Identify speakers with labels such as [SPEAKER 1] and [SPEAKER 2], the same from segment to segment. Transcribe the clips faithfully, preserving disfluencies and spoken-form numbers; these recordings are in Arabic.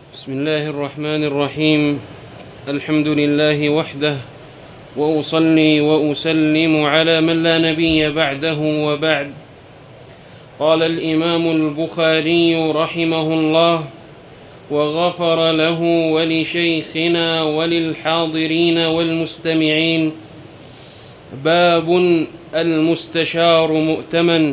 [SPEAKER 1] بسم الله الرحمن الرحيم. الحمد لله وحده، وأصلي وأسلم على من لا نبي بعده وبعد. قال الإمام البخاري رحمه الله وغفر له ولشيخنا وللحاضرين والمستمعين. باب المستشار مؤتمن.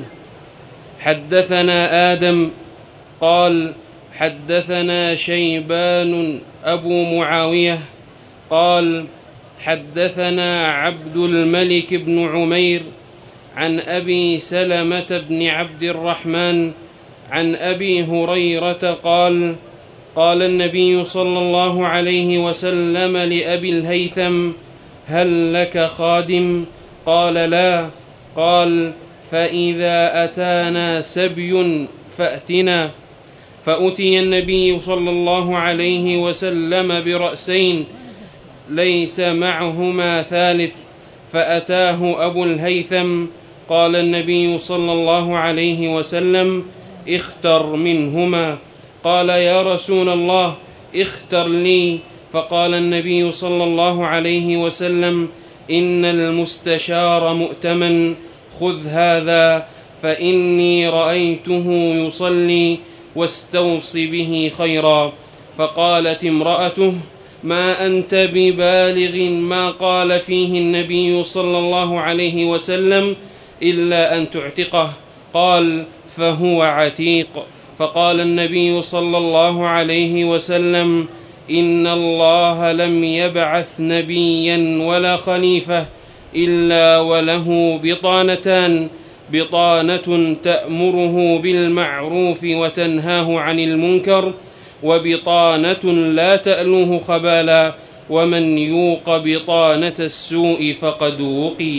[SPEAKER 1] حدثنا آدم قال حدثنا شيبان أبو معاوية قال حدثنا عبد الملك بن عمير عن أبي سلمة بن عبد الرحمن عن أبي هريرة قال قال النبي صلى الله عليه وسلم لأبي الهيثم: هل لك خادم؟ قال: لا. قال: فإذا أتانا سبي فأتنا. فأتي النبي صلى الله عليه وسلم برأسين ليس معهما ثالث، فأتاه أبو الهيثم. قال النبي صلى الله عليه وسلم: اختر منهما. قال: يا رسول الله اختر لي. فقال النبي صلى الله عليه وسلم: إن المستشار مؤتمن، خذ هذا فإني رأيته يصلي واستوص به خيرا. فقالت امرأته: ما أنت ببالغ ما قال فيه النبي صلى الله عليه وسلم إلا أن تعتقه. قال: فهو عتيق. فقال النبي صلى الله عليه وسلم: إن الله لم يبعث نبيا ولا خليفة إلا وله بطانتان: بطانة تأمره بالمعروف وتنهاه عن المنكر، وبطانة لا تألوه خبالا، ومن يوق بطانة السوء فقد وقي.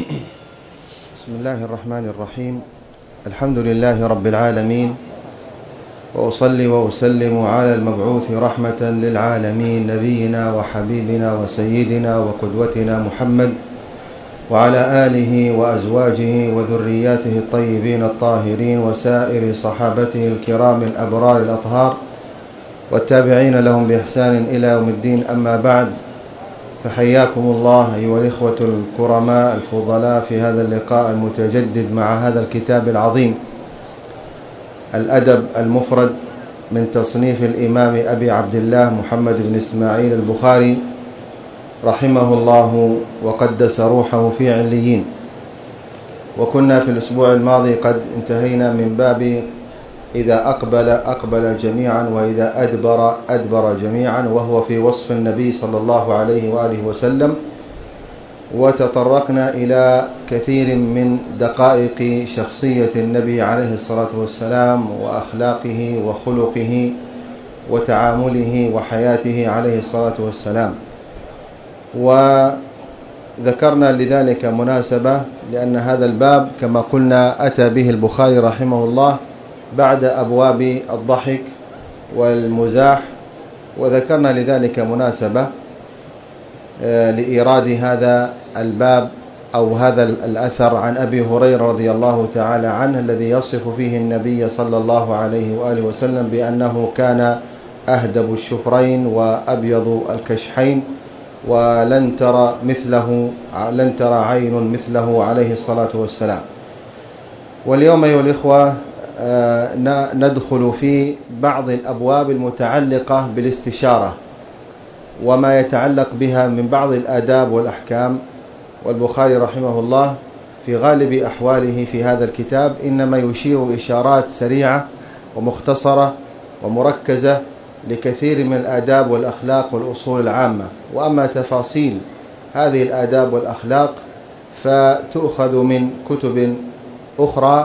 [SPEAKER 2] بسم الله الرحمن الرحيم. الحمد لله رب العالمين، وأصلي وأسلم على المبعوث رحمة للعالمين نبينا وحبيبنا وسيدنا وقدوتنا محمد، وعلى آله وأزواجه وذرياته الطيبين الطاهرين، وسائر صحابته الكرام الأبرار الأطهار، والتابعين لهم بإحسان إلى يوم الدين. أما بعد، فحياكم الله أيها الإخوة الكرماء الفضلاء في هذا اللقاء المتجدد مع هذا الكتاب العظيم، الأدب المفرد، من تصنيف الإمام أبي عبد الله محمد بن إسماعيل البخاري رحمه الله وقدس روحه في عليين. وكنا في الأسبوع الماضي قد انتهينا من باب إذا أقبل أقبل جميعا، وإذا أدبر أدبر جميعا، وهو في وصف النبي صلى الله عليه وآله وسلم. وتطرقنا إلى كثير من دقائق شخصية النبي عليه الصلاة والسلام، وأخلاقه وخلقه وتعامله وحياته عليه الصلاة والسلام. وذكرنا لذلك مناسبة، لأن هذا الباب كما قلنا أتى به البخاري رحمه الله بعد أبواب الضحك والمزاح، وذكرنا لذلك مناسبة لإيراد هذا الباب أو هذا الأثر عن أبي هريرة رضي الله تعالى عنه، الذي يصف فيه النبي صلى الله عليه وآله وسلم بأنه كان أهدب الشفرين وأبيض الكشحين، ولن ترى مثله لن ترى عين مثله عليه الصلاة والسلام. واليوم أيها الإخوة ندخل في بعض الأبواب المتعلقة بالاستشارة وما يتعلق بها من بعض الآداب والأحكام. والبخاري رحمه الله في غالب أحواله في هذا الكتاب إنما يشير إشارات سريعة ومختصرة ومركزة لكثير من الآداب والأخلاق والأصول العامة. وأما تفاصيل هذه الآداب والأخلاق فتؤخذ من كتب أخرى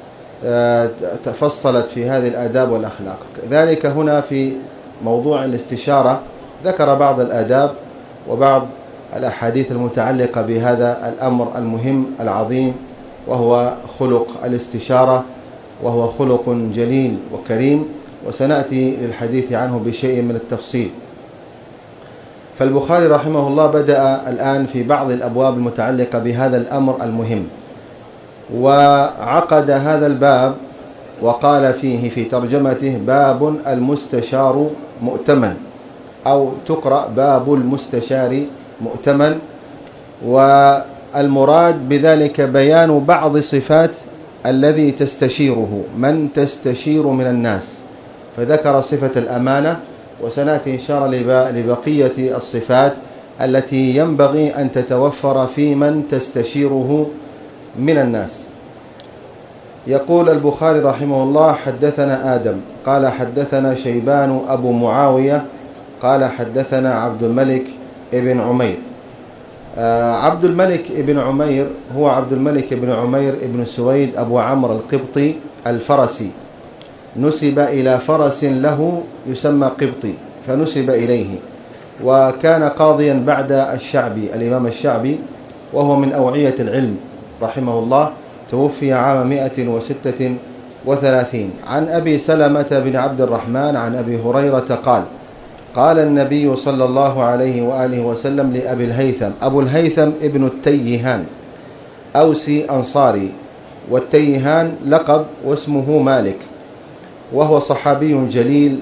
[SPEAKER 2] تفصلت في هذه الآداب والأخلاق. ذلك هنا في موضوع الاستشارة ذكر بعض الآداب وبعض الأحاديث المتعلقة بهذا الأمر المهم العظيم، وهو خلق الاستشارة، وهو خلق جليل وكريم، وسنأتي للحديث عنه بشيء من التفصيل. فالبخاري رحمه الله بدأ الآن في بعض الأبواب المتعلقة بهذا الأمر المهم، وعقد هذا الباب وقال فيه في ترجمته باب المستشار مؤتمن، أو تقرأ باب المستشار مؤتمن. والمراد بذلك بيان بعض صفات الذي تستشيره، من تستشير من الناس، فذكر صفة الأمانة، وسنأتي إن شاء الله لبقية الصفات التي ينبغي أن تتوفر في من تستشيره من الناس. يقول البخاري رحمه الله: حدثنا آدم قال حدثنا شيبان أبو معاوية قال حدثنا عبد الملك ابن عمير. آه عبد الملك ابن عمير هو عبد الملك ابن عمير ابن سويد أبو عمرو القبطي الفرسي، نسب إلى فرس له يسمى قبطي فنسب إليه، وكان قاضيا بعد الشعبي الإمام الشعبي، وهو من أوعية العلم رحمه الله، توفي عام مئة وستة وثلاثين. عن أبي سلمة بن عبد الرحمن عن أبي هريرة قال: قال النبي صلى الله عليه وآله وسلم لأبي الهيثم. أبو الهيثم ابن التيهان، أوسي أنصاري، والتيهان لقب واسمه مالك، وهو صحابي جليل،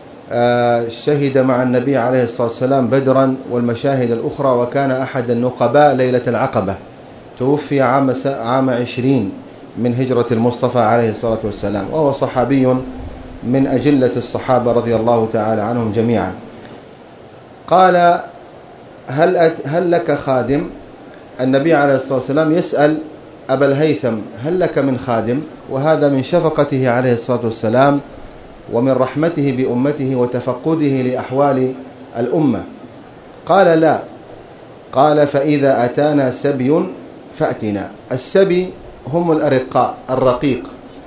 [SPEAKER 2] شهد مع النبي عليه الصلاة والسلام بدرا والمشاهد الأخرى، وكان أحد النقباء ليلة العقبة، توفي عام عام عشرين من هجرة المصطفى عليه الصلاة والسلام، وهو صحابي من أجلة الصحابة رضي الله تعالى عنهم جميعا. قال: هل هل لك خادم؟ النبي عليه الصلاة والسلام يسأل أبا الهيثم: هل لك من خادم؟ وهذا من شفقته عليه الصلاة والسلام ومن رحمته بأمته وتفقده لأحوال الأمة. قال: لا. قال: فإذا أتانا سبي فأتنا. السبي هم الأرقاء الرقيق،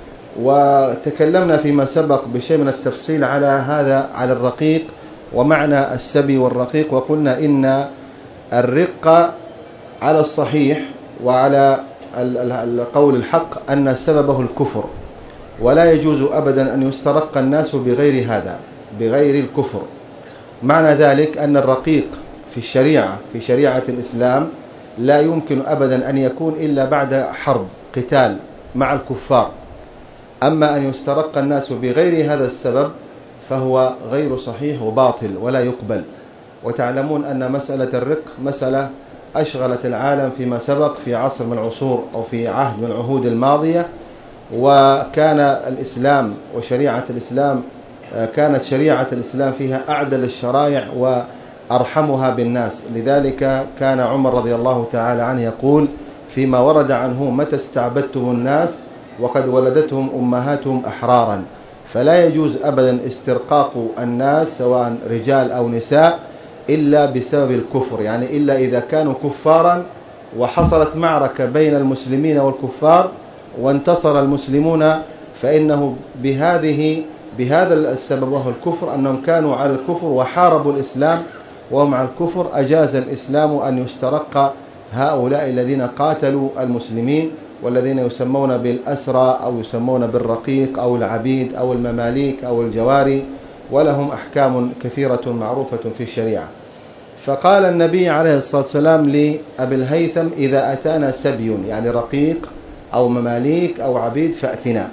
[SPEAKER 2] وتكلمنا فيما سبق بشيء من التفصيل على هذا، على الرقيق ومعنى السبي والرقيق، وقلنا إن الرق على الصحيح وعلى القول الحق أن سببه الكفر، ولا يجوز أبدا أن يسترق الناس بغير هذا، بغير الكفر. معنى ذلك أن الرقيق في الشريعة في شريعة الإسلام لا يمكن أبدا أن يكون إلا بعد حرب قتال مع الكفار. أما أن يسترق الناس بغير هذا السبب فهو غير صحيح وباطل ولا يقبل. وتعلمون أن مسألة الرق مسألة أشغلت العالم فيما سبق في عصر من العصور أو في عهد من العهود الماضية، وكان الإسلام وشريعة الإسلام كانت شريعة الإسلام فيها أعدل الشرائع وأرحمها بالناس. لذلك كان عمر رضي الله تعالى عنه يقول فيما ورد عنه: متى استعبدتم الناس وقد ولدتهم أمهاتهم أحرارا. فلا يجوز أبدا استرقاق الناس سواء رجال أو نساء إلا بسبب الكفر، يعني إلا إذا كانوا كفارا وحصلت معركة بين المسلمين والكفار وانتصر المسلمون، فإنه بهذه بهذا السبب وهو الكفر، أنهم كانوا على الكفر وحاربوا الإسلام وهم على الكفر، أجاز الإسلام أن يسترق هؤلاء الذين قاتلوا المسلمين، والذين يسمون بالأسرى أو يسمون بالرقيق أو العبيد أو المماليك أو الجواري، ولهم أحكام كثيرة معروفة في الشريعة. فقال النبي عليه الصلاة والسلام لأبي الهيثم: إذا أتانا سبي، يعني رقيق أو مماليك أو عبيد، فأتنا.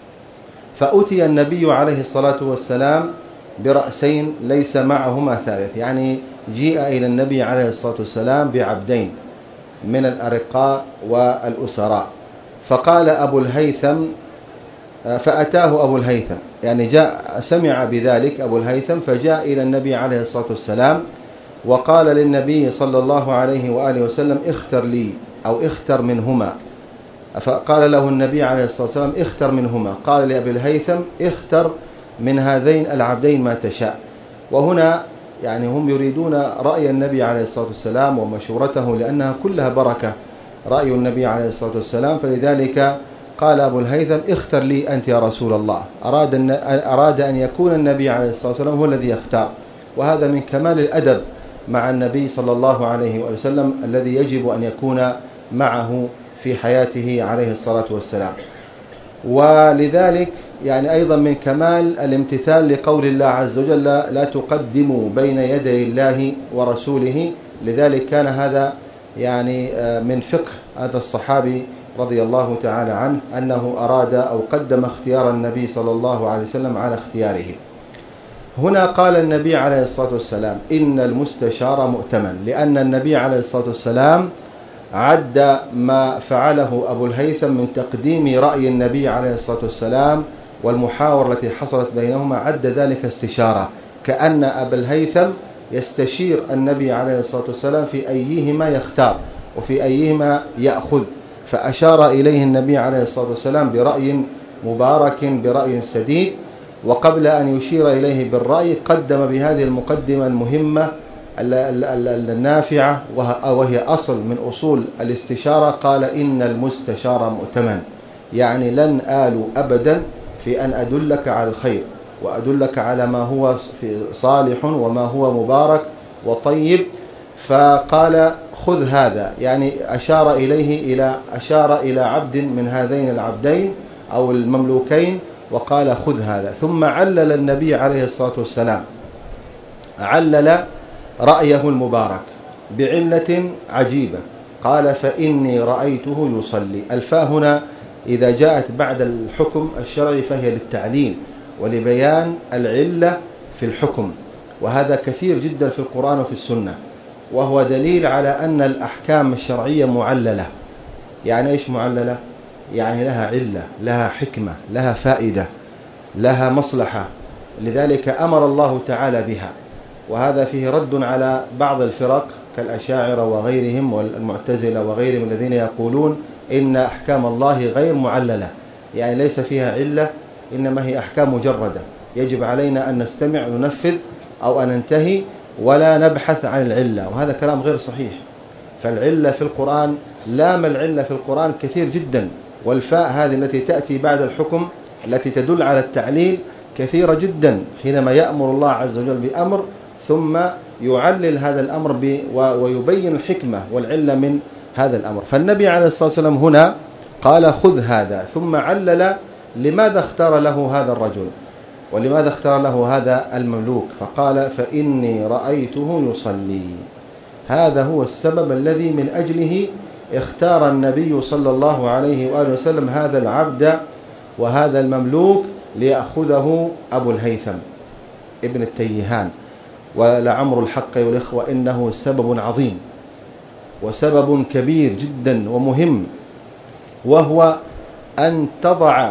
[SPEAKER 2] فأتي النبي عليه الصلاة والسلام برأسين ليس معهما ثالث، يعني جيء إلى النبي عليه الصلاة والسلام بعبدين من الأرقاء والأسراء. فقال أبو الهيثم، فأتاه أبو الهيثم، يعني جاء سمع بذلك أبو الهيثم، فجاء إلى النبي عليه الصلاة والسلام وقال للنبي صلى الله عليه وآله وسلم: اختر لي أو اختر منهما. فقال له النبي عليه الصلاة والسلام: اختر منهما. قال لأبي الهيثم: اختر من هذين العبدين ما تشاء. وهنا يعني هم يريدون رأي النبي عليه الصلاة والسلام ومشورته، لأنها كلها بركة رأي النبي عليه الصلاة والسلام. فلذلك قال أبو الهيثم: اختر لي أنت يا رسول الله. أراد أن, أراد أن يكون النبي عليه الصلاة والسلام هو الذي يختار، وهذا من كمال الأدب مع النبي صلى الله عليه وسلم الذي يجب أن يكون معه في حياته عليه الصلاة والسلام. ولذلك يعني أيضا من كمال الامتثال لقول الله عز وجل: لا تقدموا بين يدي الله ورسوله. لذلك كان هذا يعني من فقه هذا الصحابي رضي الله تعالى عنه أنه أراد أو قدم اختيار النبي صلى الله عليه وسلم على اختياره. هنا قال النبي عليه الصلاة والسلام إن المستشار مؤتمن، لأن النبي عليه الصلاة والسلام عد ما فعله أبو الهيثم من تقديم رأي النبي عليه الصلاة والسلام والمحاورة التي حصلت بينهما، عد ذلك استشارة، كأن أبا الهيثم يستشير النبي عليه الصلاة والسلام في أيهما يختار وفي أيهما يأخذ، فأشار إليه النبي عليه الصلاة والسلام برأي مبارك، برأي سديد. وقبل أن يشير إليه بالرأي قدم بهذه المقدمة المهمة النافعة وهي أصل من أصول الاستشارة، قال إن المستشار مؤتمن، يعني لن آل أبدا في أن أدلك على الخير وأدلك على ما هو صالح وما هو مبارك وطيب، فقال خذ هذا، يعني أشار إليه إلى أشار إلى عبد من هذين العبدين أو المملوكين وقال خذ هذا. ثم علل النبي عليه الصلاة والسلام علل رأيه المبارك بعلة عجيبة، قال فإني رأيته يصلي. الفاء هنا إذا جاءت بعد الحكم الشرعي فهي للتعليل ولبيان العلة في الحكم، وهذا كثير جدا في القرآن وفي السنة، وهو دليل على أن الأحكام الشرعية معللة. يعني إيش معللة؟ يعني لها علة، لها حكمة، لها فائدة، لها مصلحة، لذلك أمر الله تعالى بها. وهذا فيه رد على بعض الفرق كالأشاعرة وغيرهم والمعتزلة وغيرهم الذين يقولون إن أحكام الله غير معللة، يعني ليس فيها علة، إنما هي أحكام مجردة، يجب علينا أن نستمع وننفذ أو أن ننتهي ولا نبحث عن العلة، وهذا كلام غير صحيح. فالعلة في القرآن، لام العلة في القرآن كثير جدا، والفاء هذه التي تأتي بعد الحكم التي تدل على التعليل كثيرة جدا، حينما يأمر الله عز وجل بأمر ثم يعلل هذا الأمر ويبين الحكمة والعلة من هذا الأمر. فالنبي عليه الصلاة والسلام هنا قال خذ هذا، ثم علل لماذا اختار له هذا الرجل ولماذا اختار له هذا المملوك، فقال فإني رأيته يصلي. هذا هو السبب الذي من أجله اختار النبي صلى الله عليه وآله وسلم هذا العبد وهذا المملوك ليأخذه أبو الهيثم ابن التيهان. ولعمر الحق والإخوة إنه سبب عظيم وسبب كبير جدا ومهم، وهو أن تضع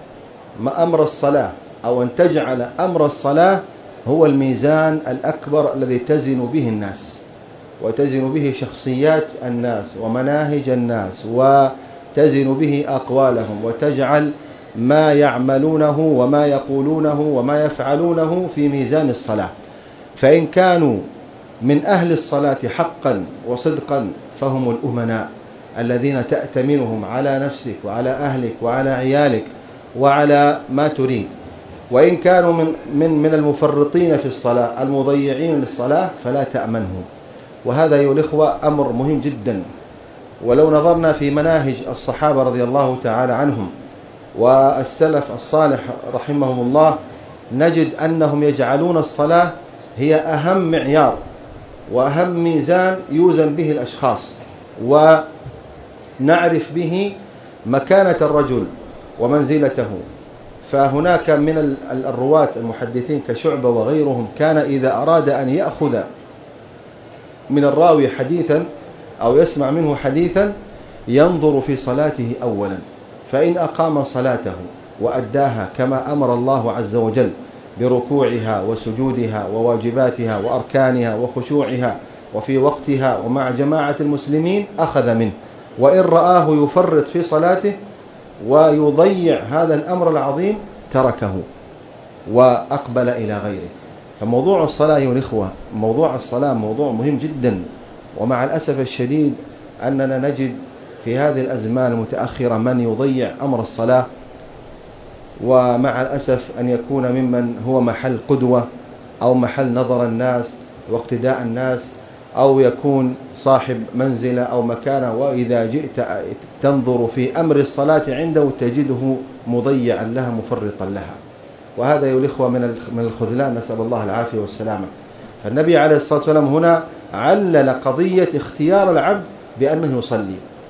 [SPEAKER 2] أمر الصلاة أو أن تجعل أمر الصلاة هو الميزان الأكبر الذي تزن به الناس وتزن به شخصيات الناس ومناهج الناس وتزن به أقوالهم، وتجعل ما يعملونه وما يقولونه وما يفعلونه في ميزان الصلاة. فإن كانوا من أهل الصلاة حقا وصدقا فهم الأمناء الذين تأتمنهم على نفسك وعلى أهلك وعلى عيالك وعلى ما تريد. وإن كانوا من, من, من المفرطين في الصلاة المضيعين للصلاة فلا تأمنهم. وهذا أيها الإخوة أمر مهم جدا. ولو نظرنا في مناهج الصحابة رضي الله تعالى عنهم والسلف الصالح رحمهم الله نجد أنهم يجعلون الصلاة هي أهم معيار وأهم ميزان يوزن به الأشخاص ونعرف به مكانة الرجل ومنزلته. فهناك من الرواة المحدثين كشعبة وغيرهم كان إذا أراد أن يأخذ من الراوي حديثا أو يسمع منه حديثا ينظر في صلاته أولا، فإن أقام صلاته وأداها كما أمر الله عز وجل بركوعها وسجودها وواجباتها وأركانها وخشوعها وفي وقتها ومع جماعة المسلمين أخذ منه، وإن رآه يفرط في صلاته ويضيع هذا الأمر العظيم تركه وأقبل إلى غيره. فموضوع الصلاة أيها الإخوة، موضوع الصلاة موضوع مهم جدا، ومع الأسف الشديد أننا نجد في هذه الأزمان المتأخرة من يضيع أمر الصلاة، ومع الأسف أن يكون ممن هو محل قدوة أو محل نظر الناس واقتداء الناس، أو يكون صاحب منزلة أو مكانة، وإذا جئت تنظر في أمر الصلاة عنده تجده مضيعا لها مفرطا لها. وهذا أيها الإخوة من الخذلان، نسأل الله العافية والسلامة. فالنبي عليه الصلاة والسلام هنا علل قضية اختيار العبد بأنه يصلي،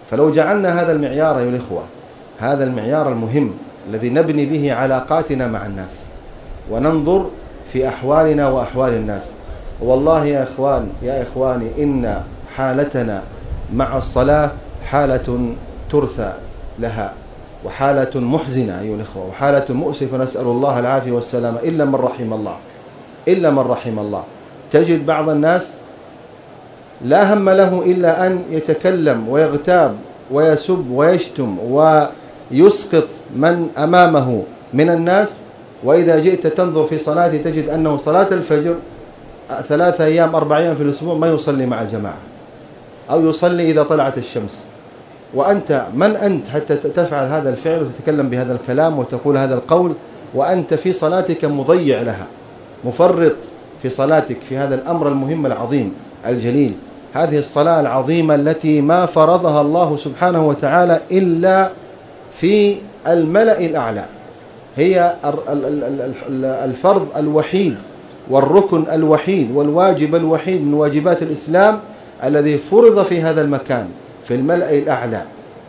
[SPEAKER 2] فلو جعلنا هذا المعيار أيها الإخوة، هذا المعيار المهم الذي نبني به علاقاتنا مع الناس وننظر في أحوالنا وأحوال الناس، والله يا إخوان يا إخواني إن حالتنا مع الصلاة حالة ترثى لها، وحالة محزنة أيها الإخوة، وحالة مؤسفة، نسأل الله العافية والسلامة، إلا من رحم الله إلا من رحم الله. تجد بعض الناس لا هم له إلا أن يتكلم ويغتاب ويسب ويشتم ويسقط من أمامه من الناس، وإذا جئت تنظر في صلاته تجد أنه صلاة الفجر ثلاثة أيام أربع أيام في الأسبوع ما يصلي مع الجماعة، أو يصلي إذا طلعت الشمس. وأنت من أنت حتى تفعل هذا الفعل وتتكلم بهذا الكلام وتقول هذا القول وأنت في صلاتك مضيع لها، مفرط في صلاتك في هذا الأمر المهم العظيم الجليل، هذه الصلاة العظيمة التي ما فرضها الله سبحانه وتعالى إلا في الملأ الأعلى، هي الفرض الوحيد والركن الوحيد والواجب الوحيد من واجبات الإسلام الذي فرض في هذا المكان في الملأ الأعلى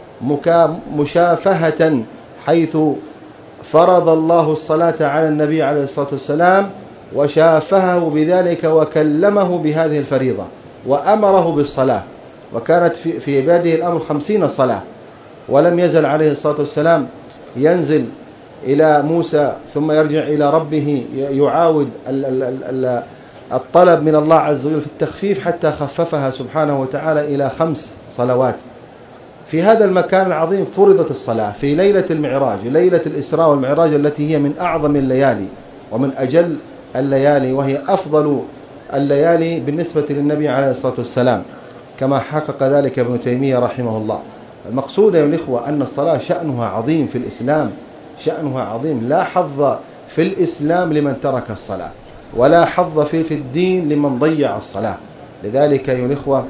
[SPEAKER 2] مشافهة، حيث فرض الله الصلاة على النبي عليه الصلاة والسلام وشافهه بذلك وكلمه بهذه الفريضة وأمره بالصلاة، وكانت في عباده الأمر خمسين صلاة، ولم يزل عليه الصلاة والسلام ينزل إلى موسى ثم يرجع إلى ربه يعاود الطلب من الله عز وجل في التخفيف حتى خففها سبحانه وتعالى إلى خمس صلوات. في هذا المكان العظيم فرضت الصلاة في ليلة المعراج، ليلة الإسراء والمعراج التي هي من أعظم الليالي ومن أجل الليالي، وهي أفضل الليالي بالنسبة للنبي عليه الصلاة والسلام كما حقق ذلك ابن تيمية رحمه الله. المقصود يا الإخوة أن الصلاة شأنها عظيم في الإسلام، شأنها عظيم، لا حظ في الإسلام لمن ترك الصلاة، ولا حظ في في الدين لمن ضيع الصلاة. لذلك يا الإخوة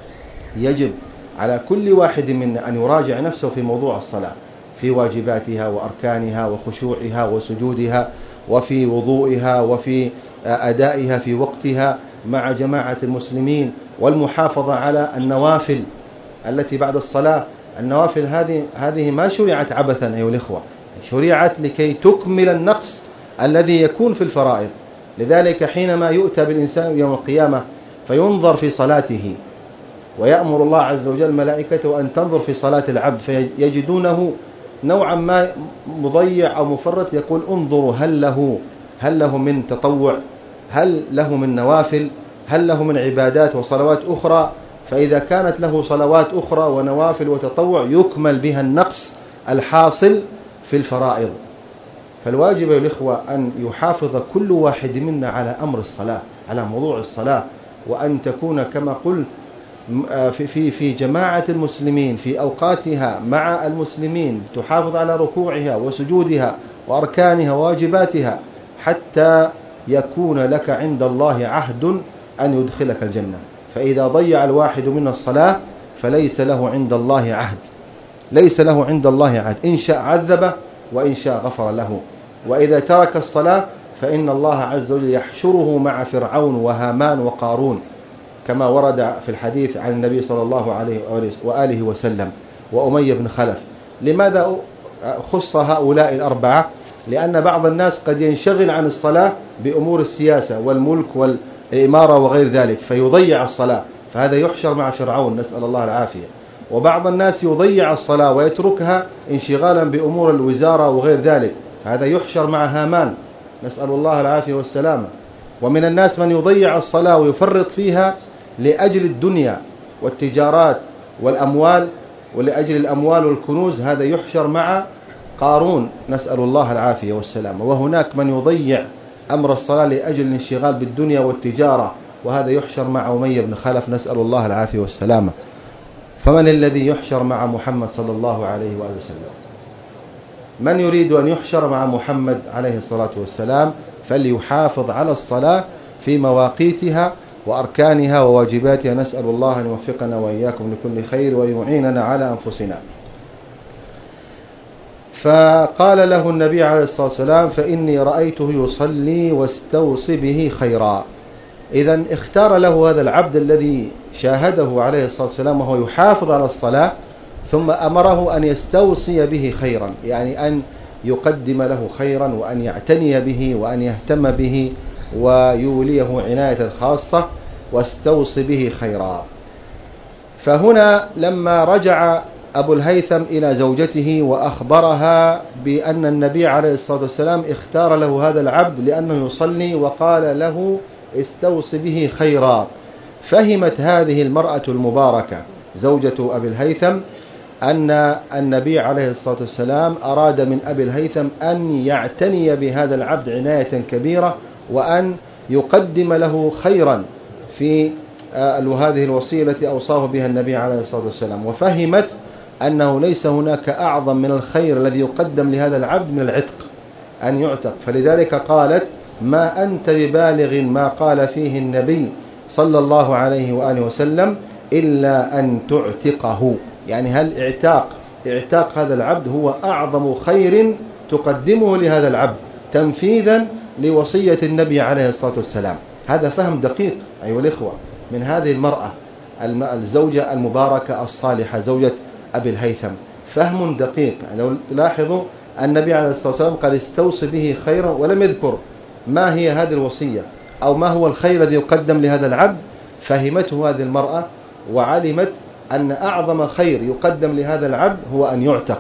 [SPEAKER 2] يجب على كل واحد منا أن يراجع نفسه في موضوع الصلاة، في واجباتها وأركانها وخشوعها وسجودها وفي وضوئها وفي أدائها في وقتها مع جماعة المسلمين، والمحافظة على النوافل التي بعد الصلاة. النوافل هذه هذه ما شرعت عبثا أيها الإخوة، شرعت لكي تكمل النقص الذي يكون في الفرائض. لذلك حينما يؤتى بالإنسان يوم القيامة فينظر في صلاته، ويأمر الله عز وجل ملائكته أن تنظر في صلاة العبد فيجدونه نوعا ما مضيع أو مفرط، يقول انظروا هل له هل له من تطوع، هل له من نوافل، هل له من عبادات وصلوات أخرى. فإذا كانت له صلوات أخرى ونوافل وتطوع يكمل بها النقص الحاصل في الفرائض. فالواجب يا الإخوة أن يحافظ كل واحد منا على أمر الصلاة، على موضوع الصلاة، وأن تكون كما قلت في في في جماعة المسلمين في أوقاتها مع المسلمين، تحافظ على ركوعها وسجودها وأركانها وواجباتها حتى يكون لك عند الله عهد أن يدخلك الجنة. فإذا ضيع الواحد من الصلاة فليس له عند الله عهد، ليس له عند الله عهد، إن شاء عذبه وإن شاء غفر له. وإذا ترك الصلاة فإن الله عز وجل يحشره مع فرعون وهامان وقارون كما ورد في الحديث عن النبي صلى الله عليه وآله وسلم وأمية بن خلف. لماذا خص هؤلاء الأربعة؟ لأن بعض الناس قد ينشغل عن الصلاة بأمور السياسة والملك والإمارة وغير ذلك فيضيع الصلاة، فهذا يحشر مع فرعون نسأل الله العافية. وبعض الناس يضيع الصلاة ويتركها انشغالا بأمور الوزارة وغير ذلك، هذا يحشر مع هامان نسأل الله العافية والسلامة. ومن الناس من يضيع الصلاة ويفرط فيها لأجل الدنيا والتجارات والأموال، ولأجل الأموال والكنوز، هذا يحشر مع قارون نسأل الله العافية والسلامة. وهناك من يضيع أمر الصلاة لأجل الانشغال بالدنيا والتجارة، وهذا يحشر مع أمية بن خلف نسأل الله العافية والسلامة. فمن الذي يحشر مع محمد صلى الله عليه وآله وسلم؟ من يريد أن يحشر مع محمد عليه الصلاة والسلام فليحافظ على الصلاة في مواقيتها وأركانها وواجباتها. نسأل الله أن يوفقنا وإياكم لكل خير ويعيننا على أنفسنا. فقال له النبي عليه الصلاة والسلام فإني رأيته يصلي واستوصي به خيرا. إذن اختار له هذا العبد الذي شاهده عليه الصلاة والسلام وهو يحافظ على الصلاة، ثم أمره أن يستوصي به خيرا، يعني أن يقدم له خيرا وأن يعتني به وأن يهتم به ويوليه عناية خاصة، واستوصي به خيرا. فهنا لما رجع أبو الهيثم إلى زوجته وأخبرها بأن النبي عليه الصلاة والسلام اختار له هذا العبد لأنه يصلي وقال له استوصي به خيرا، فهمت هذه المرأة المباركة زوجة أبي الهيثم أن النبي عليه الصلاة والسلام أراد من أبي الهيثم أن يعتني بهذا العبد عناية كبيرة وأن يقدم له خيرا في هذه الوصية التي أوصاه بها النبي عليه الصلاة والسلام، وفهمت أنه ليس هناك أعظم من الخير الذي يقدم لهذا العبد من العتق، أن يعتق. فلذلك قالت ما أنت ببالغ ما قال فيه النبي صلى الله عليه وآله وسلم إلا أن تعتقه، يعني هل اعتاق اعتاق هذا العبد هو أعظم خير تقدمه لهذا العبد تنفيذا لوصية النبي عليه الصلاة والسلام. هذا فهم دقيق أيها الإخوة من هذه المرأة الزوجة المباركة الصالحة زوجة أبي الهيثم، فهم دقيق. يعني لو تلاحظوا النبي عليه الصلاة والسلام قال استوصي به خيرا ولم يذكر ما هي هذه الوصية أو ما هو الخير الذي يقدم لهذا العبد، فهمته هذه المرأة وعلمت أن أعظم خير يقدم لهذا العبد هو أن يعتق.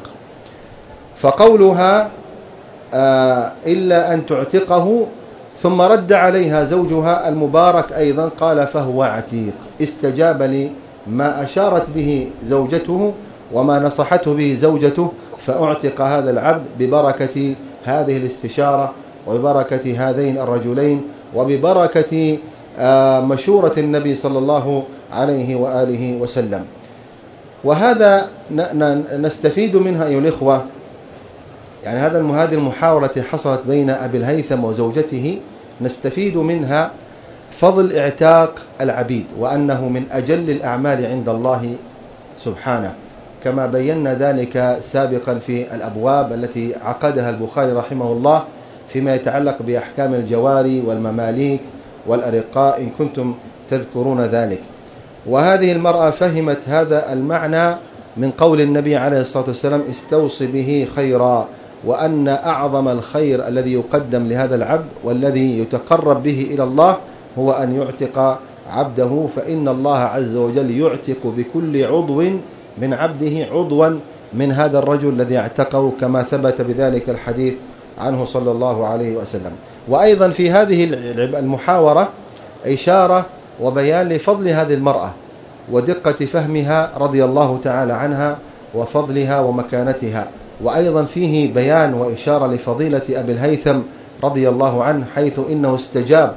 [SPEAKER 2] فقولها آه إلا أن تعتقه، ثم رد عليها زوجها المبارك أيضا قال فهو عتيق، استجاب لما أشارت به زوجته وما نصحته به زوجته، فأعتق هذا العبد ببركة هذه الاستشارة وببركة هذين الرجلين وببركة مشورة النبي صلى الله عليه وآله وسلم. وهذا نستفيد منها أيها الإخوة، يعني هذا هذه المحاورة التي حصلت بين أبي الهيثم وزوجته نستفيد منها فضل اعتاق العبيد، وأنه من أجل الأعمال عند الله سبحانه، كما بينا ذلك سابقا في الأبواب التي عقدها البخاري رحمه الله فيما يتعلق بأحكام الجواري والمماليك والأرقاء إن كنتم تذكرون ذلك. وهذه المرأة فهمت هذا المعنى من قول النبي عليه الصلاة والسلام استوصي به خيرا، وأن أعظم الخير الذي يقدم لهذا العبد والذي يتقرب به إلى الله هو أن يعتق عبده، فإن الله عز وجل يعتق بكل عضو من عبده عضوا من هذا الرجل الذي اعتقه، كما ثبت بذلك الحديث عنه صلى الله عليه وسلم. وأيضا في هذه المحاورة إشارة وبيان لفضل هذه المرأة ودقة فهمها رضي الله تعالى عنها وفضلها ومكانتها، وأيضا فيه بيان وإشارة لفضيلة أبي الهيثم رضي الله عنه، حيث إنه استجاب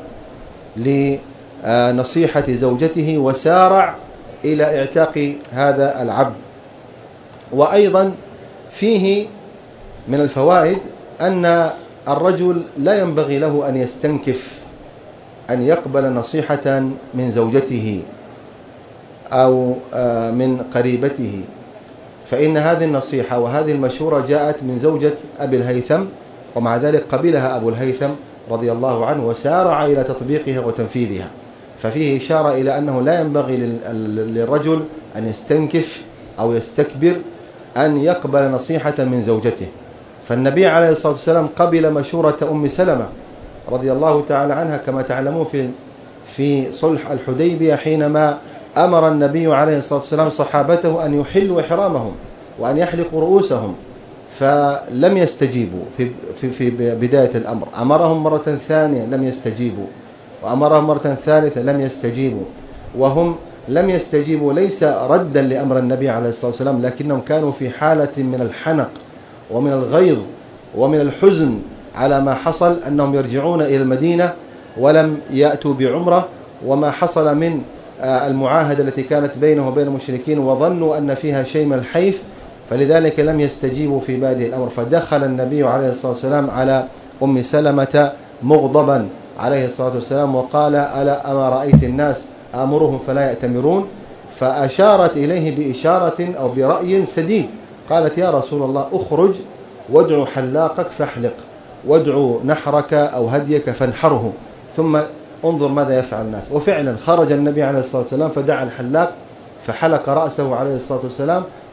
[SPEAKER 2] لنصيحة زوجته وسارع إلى اعتاق هذا العبد. وأيضا فيه من الفوائد أن الرجل لا ينبغي له أن يستنكف أن يقبل نصيحة من زوجته أو من قريبته، فإن هذه النصيحة وهذه المشورة جاءت من زوجة أبي الهيثم، ومع ذلك قبلها أبو الهيثم رضي الله عنه وسارع إلى تطبيقها وتنفيذها. ففيه إشارة إلى أنه لا ينبغي للرجل أن يستنكف أو يستكبر أن يقبل نصيحة من زوجته. فالنبي عليه الصلاة والسلام قبل مشورة أم سلمة رضي الله تعالى عنها كما تعلمون في في صلح الحديبية، حينما أمر النبي عليه الصلاة والسلام صحابته أن يحلوا إحرامهم وأن يحلقوا رؤوسهم، فلم يستجيبوا في, في, في بداية الأمر. أمرهم مرة ثانية لم يستجيبوا، وأمرهم مرة ثالثة لم يستجيبوا، وهم لم يستجيبوا ليس ردا لأمر النبي عليه الصلاة والسلام، لكنهم كانوا في حالة من الحنق ومن الغيظ ومن الحزن على ما حصل، أنهم يرجعون إلى المدينة ولم يأتوا بعمرة، وما حصل من المعاهدة التي كانت بينه وبين المشركين، وظنوا أن فيها شيء من الحيف، فلذلك لم يستجيبوا في بادئ الأمر. فدخل النبي عليه الصلاة والسلام على أم سلمة مغضبا عليه الصلاة والسلام وقال ألا أما رأيت الناس آمرهم فلا يأتمرون؟ فأشارت إليه بإشارة أو برأي سديد، قالت يا رسول الله أخرج وادعو حلاقك فاحلق، وادعو نحرك أو هديك فانحره، ثم انظر ماذا يفعل الناس. وفعلا خرج النبي عليه الصلاة والسلام فدعا الحلاق فحلق رأسه عليه الصلاة والسلام،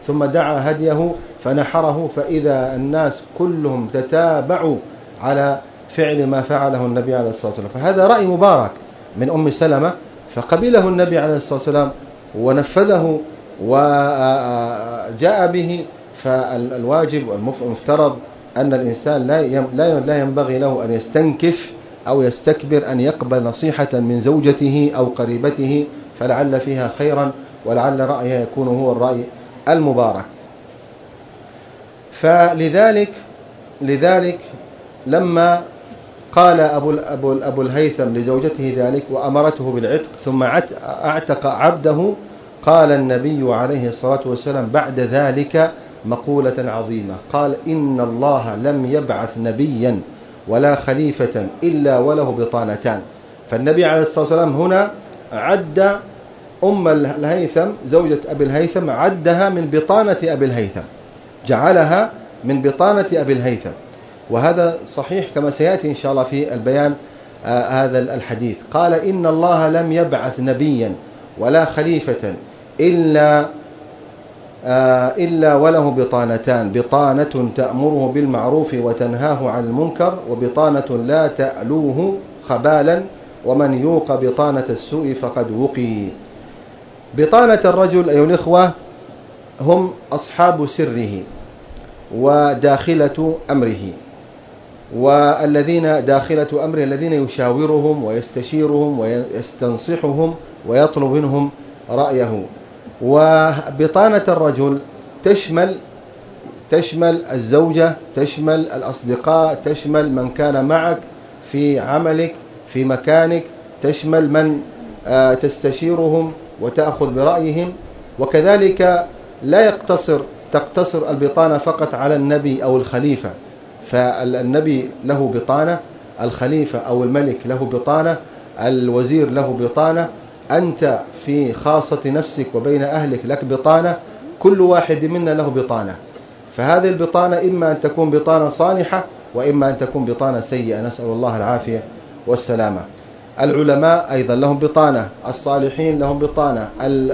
[SPEAKER 2] ثم دعا هديه فنحره، فإذا الناس كلهم تتابعوا على فعل ما فعله النبي عليه الصلاة والسلام. فهذا رأي مبارك من أم سلمة، فقبله النبي عليه الصلاة والسلام ونفذه وجاء به. فالواجب والمفترض أن الإنسان لا ينبغي له أن يستنكف أو يستكبر أن يقبل نصيحة من زوجته أو قريبته، فلعل فيها خيرا ولعل رأيها يكون هو الرأي المبارك. فلذلك لذلك لما قال أبو, أبو, أبو الهيثم لزوجته ذلك وأمرته بالعتق ثم اعتق عبده، قال النبي عليه الصلاة والسلام بعد ذلك مقولة عظيمة، قال إن الله لم يبعث نبيا ولا خليفة إلا وله بطانتان. فالنبي عليه الصلاة والسلام هنا عد أم الهيثم زوجة أبي الهيثم، عدها من بطانة أبي الهيثم، جعلها من بطانة أبي الهيثم، وهذا صحيح كما سيأتي إن شاء الله في البيان آه هذا الحديث. قال إن الله لم يبعث نبيا ولا خليفة إلا آه إلا وله بطانتان، بطانة تأمره بالمعروف وتنهاه عن المنكر، وبطانة لا تألوه خبالا، ومن يوق بطانة السوء فقد وقي. بطانة الرجل أيها الإخوة هم أصحاب سره وداخلة أمره، والذين داخلة أمره الذين يشاورهم ويستشيرهم ويستنصحهم ويطلب منهم رأيه. وبطانة الرجل تشمل تشمل الزوجة، تشمل الأصدقاء، تشمل من كان معك في عملك في مكانك، تشمل من تستشيرهم وتأخذ برأيهم. وكذلك لا يقتصر تقتصر البطانة فقط على النبي أو الخليفة، فالنبي له بطانة، الخليفة أو الملك له بطانة، الوزير له بطانة، أنت في خاصة نفسك وبين أهلك لك بطانة، كل واحد منا له بطانة. فهذه البطانة إما أن تكون بطانة صالحة وإما أن تكون بطانة سيئة، نسأل الله العافية والسلامة. العلماء أيضا لهم بطانة، الصالحين لهم بطانة،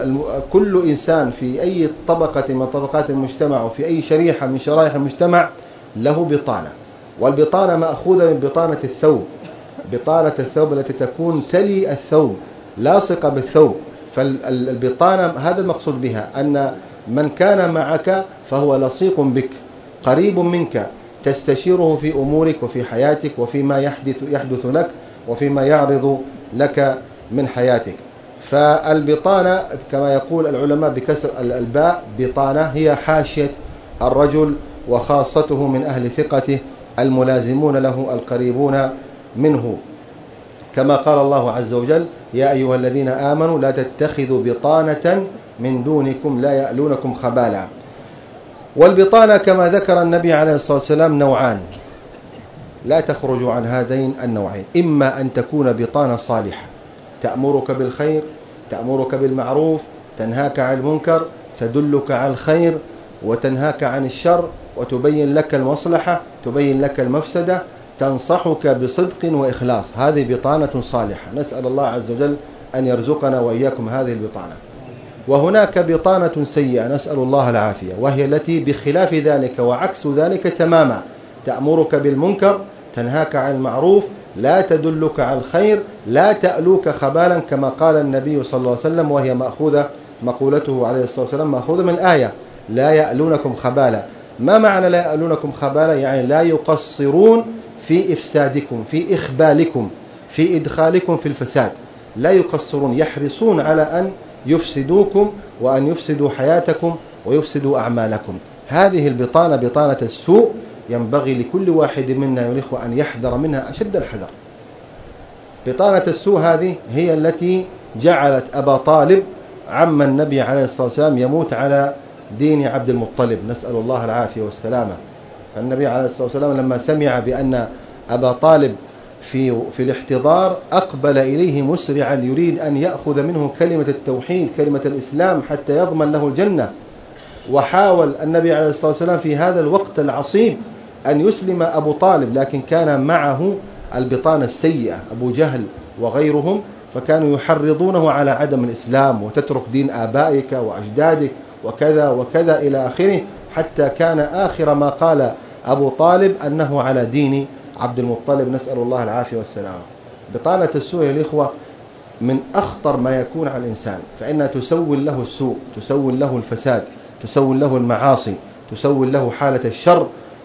[SPEAKER 2] كل إنسان في أي طبقة من طبقات المجتمع وفي أي شريحة من شرائح المجتمع له بطانة. والبطانة مأخوذة من بطانة الثوب، بطانة الثوب التي تكون تلي الثوب لاصقة بالثوب. فالبطانة هذا المقصود بها، أن من كان معك فهو لصيق بك قريب منك، تستشيره في أمورك وفي حياتك وفيما يحدث يحدث لك وفيما يعرض لك من حياتك. فالبطانة كما يقول العلماء بكسر الباء بطانة هي حاشية الرجل وخاصته من أهل ثقته الملازمون له القريبون منه، كما قال الله عز وجل يا أيها الذين آمنوا لا تتخذوا بطانة من دونكم لا يألونكم خبالا. والبطانة كما ذكر النبي عليه الصلاة والسلام نوعان لا تخرج عن هذين النوعين، إما أن تكون بطانة صالحة تأمرك بالخير، تأمرك بالمعروف، تنهاك عن المنكر، تدلك على الخير وتنهاك عن الشر، وتبين لك المصلحة، تبين لك المفسدة، تنصحك بصدق وإخلاص. هذه بطانة صالحة، نسأل الله عز وجل أن يرزقنا وإياكم هذه البطانة. وهناك بطانة سيئة نسأل الله العافية، وهي التي بخلاف ذلك وعكس ذلك تماما، تأمرك بالمنكر، تنهاك عن المعروف، لا تدلك على الخير، لا تألوك خبالا، كما قال النبي صلى الله عليه وسلم، وهي مأخوذة مقولته عليه الصلاة والسلام مأخوذة من الآية لا يألونكم خبالا. ما معنى لا يألونكم خبالا؟ يعني لا يقصرون في إفسادكم، في إخبالكم، في إدخالكم في الفساد، لا يقصرون، يحرصون على أن يفسدوكم وأن يفسدوا حياتكم ويفسدوا أعمالكم. هذه البطانة بطانة السوء، ينبغي لكل واحد منا يا إخوة أن يحذر منها أشد الحذر. بطانة السوء هذه هي التي جعلت أبا طالب عم النبي عليه الصلاة والسلام يموت على دين عبد المطلب، نسأل الله العافية والسلامة. فالنبي عليه الصلاة والسلام لما سمع بأن أبا طالب في في الاحتضار أقبل إليه مسرعا يريد أن يأخذ منه كلمة التوحيد، كلمة الإسلام، حتى يضمن له الجنة. وحاول النبي عليه الصلاة والسلام في هذا الوقت العصيب أن يسلم أبو طالب، لكن كان معه البطانة السيئة أبو جهل وغيرهم، فكانوا يحرضونه على عدم الإسلام، وتترك دين آبائك وأجدادك وكذا وكذا إلى آخره، حتى كان آخر ما قال أبو طالب أنه على دين عبد المطلب، نسأل الله العافية والسلام. بطانة السوء يا الإخوة من أخطر ما يكون على الإنسان، فإنها تسول له السوء، تسول له الفساد، تسول له المعاصي، تسول له حالة الشر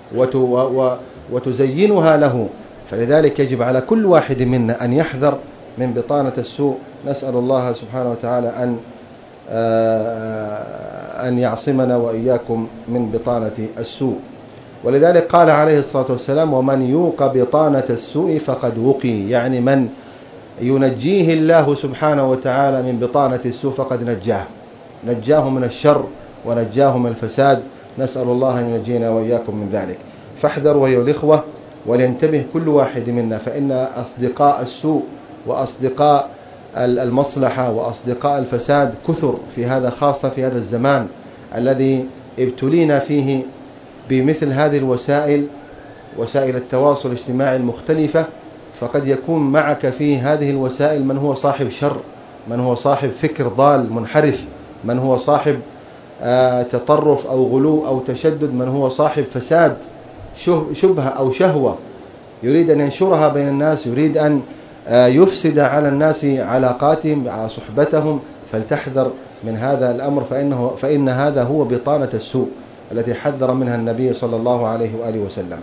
[SPEAKER 2] وتزينها له. فلذلك يجب على كل واحد منا أن يحذر من بطانة السوء. نسأل الله سبحانه وتعالى أن أن يعصمنا وإياكم من بطانة السوء. ولذلك قال عليه الصلاة والسلام: ومن يوق بطانة السوء فقد وقي، يعني من ينجيه الله سبحانه وتعالى من بطانة السوء فقد نجاه، نجاه من الشر ونجاه من الفساد. نسأل الله أن ينجينا وإياكم من ذلك. فاحذروا أيها الإخوة، ولينتبه كل واحد منا، فإن أصدقاء السوء وأصدقاء المصلحة وأصدقاء الفساد كثر في هذا، خاصة في هذا الزمان الذي ابتلينا فيه بمثل هذه الوسائل، وسائل التواصل الاجتماعي المختلفة. فقد يكون معك في هذه الوسائل من هو صاحب شر، من هو صاحب فكر ضال منحرف، من هو صاحب آه تطرف أو غلو أو تشدد، من هو صاحب فساد شبهة أو شهوة يريد أن ينشرها بين الناس، يريد أن آه يفسد على الناس علاقاتهم، على صحبتهم. فلتحذر من هذا الأمر، فإنه فإن هذا هو بطانة السوء التي حذر منها النبي صلى الله عليه وآله وسلم.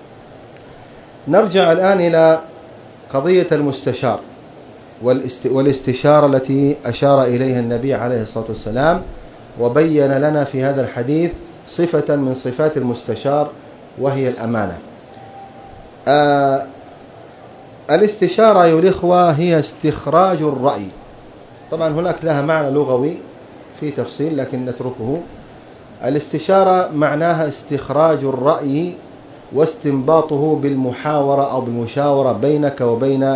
[SPEAKER 2] نرجع الآن إلى قضية المستشار والاستشارة التي أشار إليها النبي عليه الصلاة والسلام، وبين لنا في هذا الحديث صفة من صفات المستشار وهي الأمانة. آه الاستشارة أيها الإخوة هي استخراج الرأي. طبعا هناك لها معنى لغوي في تفصيل لكن نتركه. الاستشارة معناها استخراج الرأي واستنباطه بالمحاورة أو بالمشاورة بينك وبين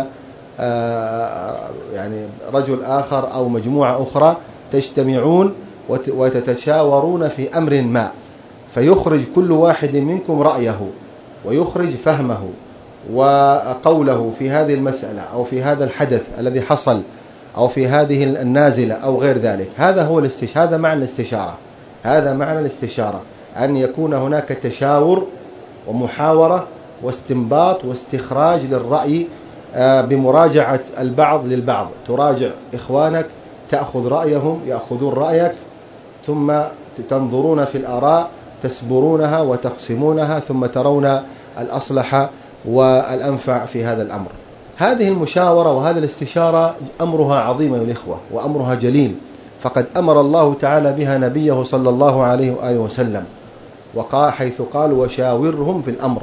[SPEAKER 2] يعني رجل آخر أو مجموعة أخرى، تجتمعون وتتشاورون في أمر ما، فيخرج كل واحد منكم رأيه ويخرج فهمه وقوله في هذه المسألة أو في هذا الحدث الذي حصل أو في هذه النازلة أو غير ذلك. هذا هو الاستشارة، هذا معنى الاستشارة، هذا معنى الاستشارة، أن يكون هناك تشاور ومحاورة واستنباط واستخراج للرأي بمراجعة البعض للبعض. تراجع إخوانك، تأخذ رأيهم، يأخذون رأيك، ثم تنظرون في الآراء، تسبرونها وتقسمونها، ثم ترون الأصلح والأنفع في هذا الأمر. هذه المشاورة وهذه الاستشارة أمرها عظيم يا الإخوة وأمرها جليل، فقد أمر الله تعالى بها نبيه صلى الله عليه وآله وسلم، وقال حيث قال: وشاورهم في الأمر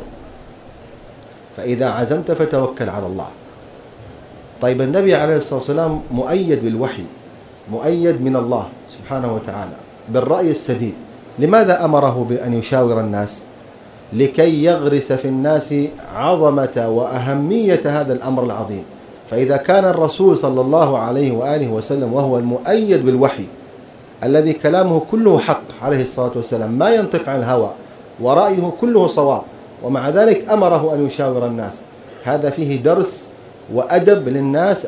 [SPEAKER 2] فإذا عزمت فتوكل على الله. طيب النبي عليه الصلاة والسلام مؤيد بالوحي، مؤيد من الله سبحانه وتعالى بالرأي السديد. لماذا أمره بأن يشاور الناس؟ لكي يغرس في الناس عظمة وأهمية هذا الأمر العظيم. فإذا كان الرسول صلى الله عليه وآله وسلم وهو المؤيد بالوحي الذي كلامه كله حق عليه الصلاة والسلام، ما ينطق عن الهوى ورأيه كله صواب، ومع ذلك أمره أن يشاور الناس، هذا فيه درس وأدب للناس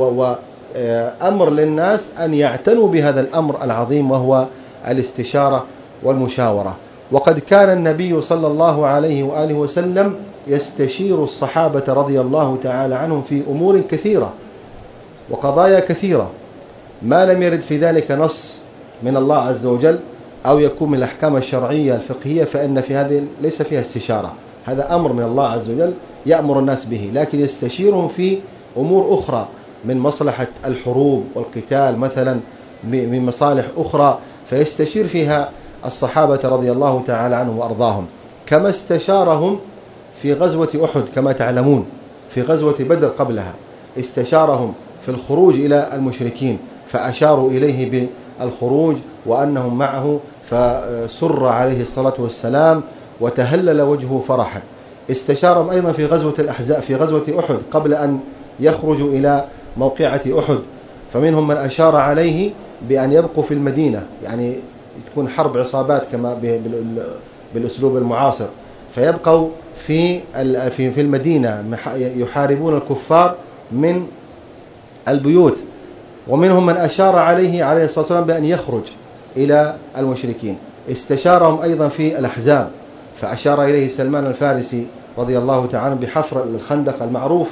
[SPEAKER 2] وأمر للناس أن يعتنوا بهذا الأمر العظيم وهو الاستشارة والمشاورة. وقد كان النبي صلى الله عليه وآله وسلم يستشير الصحابة رضي الله تعالى عنهم في أمور كثيرة وقضايا كثيرة، ما لم يرد في ذلك نص من الله عز وجل أو يكون من الأحكام الشرعية الفقهية، فإن في هذه ليس فيها استشارة، هذا أمر من الله عز وجل يأمر الناس به، لكن يستشيرهم في أمور أخرى من مصلحة الحروب والقتال مثلا، من مصالح أخرى، فيستشير فيها الصحابة رضي الله تعالى عنهم وأرضاهم. كما استشارهم في غزوة أحد كما تعلمون، في غزوة بدر قبلها استشارهم في الخروج إلى المشركين، فأشاروا إليه بالخروج وأنهم معه، فسر عليه الصلاة والسلام وتهلل وجهه فرحا. استشارهم أيضا في غزوة الأحزاب، في غزوة أحد قبل أن يخرجوا إلى موقعة أحد، فمنهم من أشار عليه بأن يبقوا في المدينة، يعني تكون حرب عصابات كما بالأسلوب المعاصر، فيبقوا في في المدينة يحاربون الكفار من البيوت. ومنهم من أشار عليه عليه الصلاة والسلام بأن يخرج إلى المشركين. استشارهم أيضا في الأحزاب، فأشار إليه سلمان الفارسي رضي الله تعالى بحفر الخندق المعروف،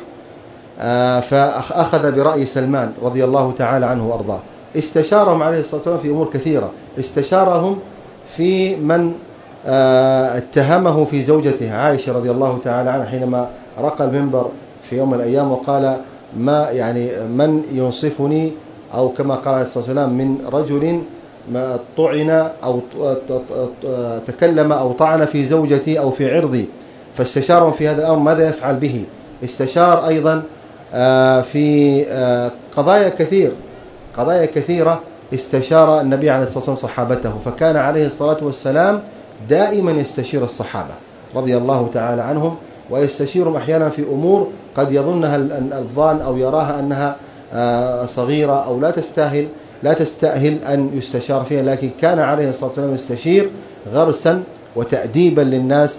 [SPEAKER 2] فأخذ برأي سلمان رضي الله تعالى عنه وأرضاه. استشارهم عليه الصلاة والسلام في أمور كثيرة، استشارهم في من اتهمه في زوجته عائشة رضي الله تعالى عنها حينما رقى المنبر في يوم من الأيام وقال ما يعني من ينصفني، أو كما قال عليه الصلاة والسلام من رجل ما طعن أو تكلم أو طعن في زوجتي أو في عرضي، فاستشارهم في هذا الأمر ماذا يفعل به. استشار أيضا في قضايا كثير قضايا كثيرة استشار النبي عليه الصلاة والسلام صحابته، فكان عليه الصلاة والسلام دائما يستشير الصحابة رضي الله تعالى عنهم، ويستشيرهم أحيانا في أمور قد يظنها الظان أو يراها أنها صغيرة أو لا تستاهل لا تستأهل أن يستشار فيها، لكن كان عليه الصلاة والسلام يستشير غرسا وتأديبا للناس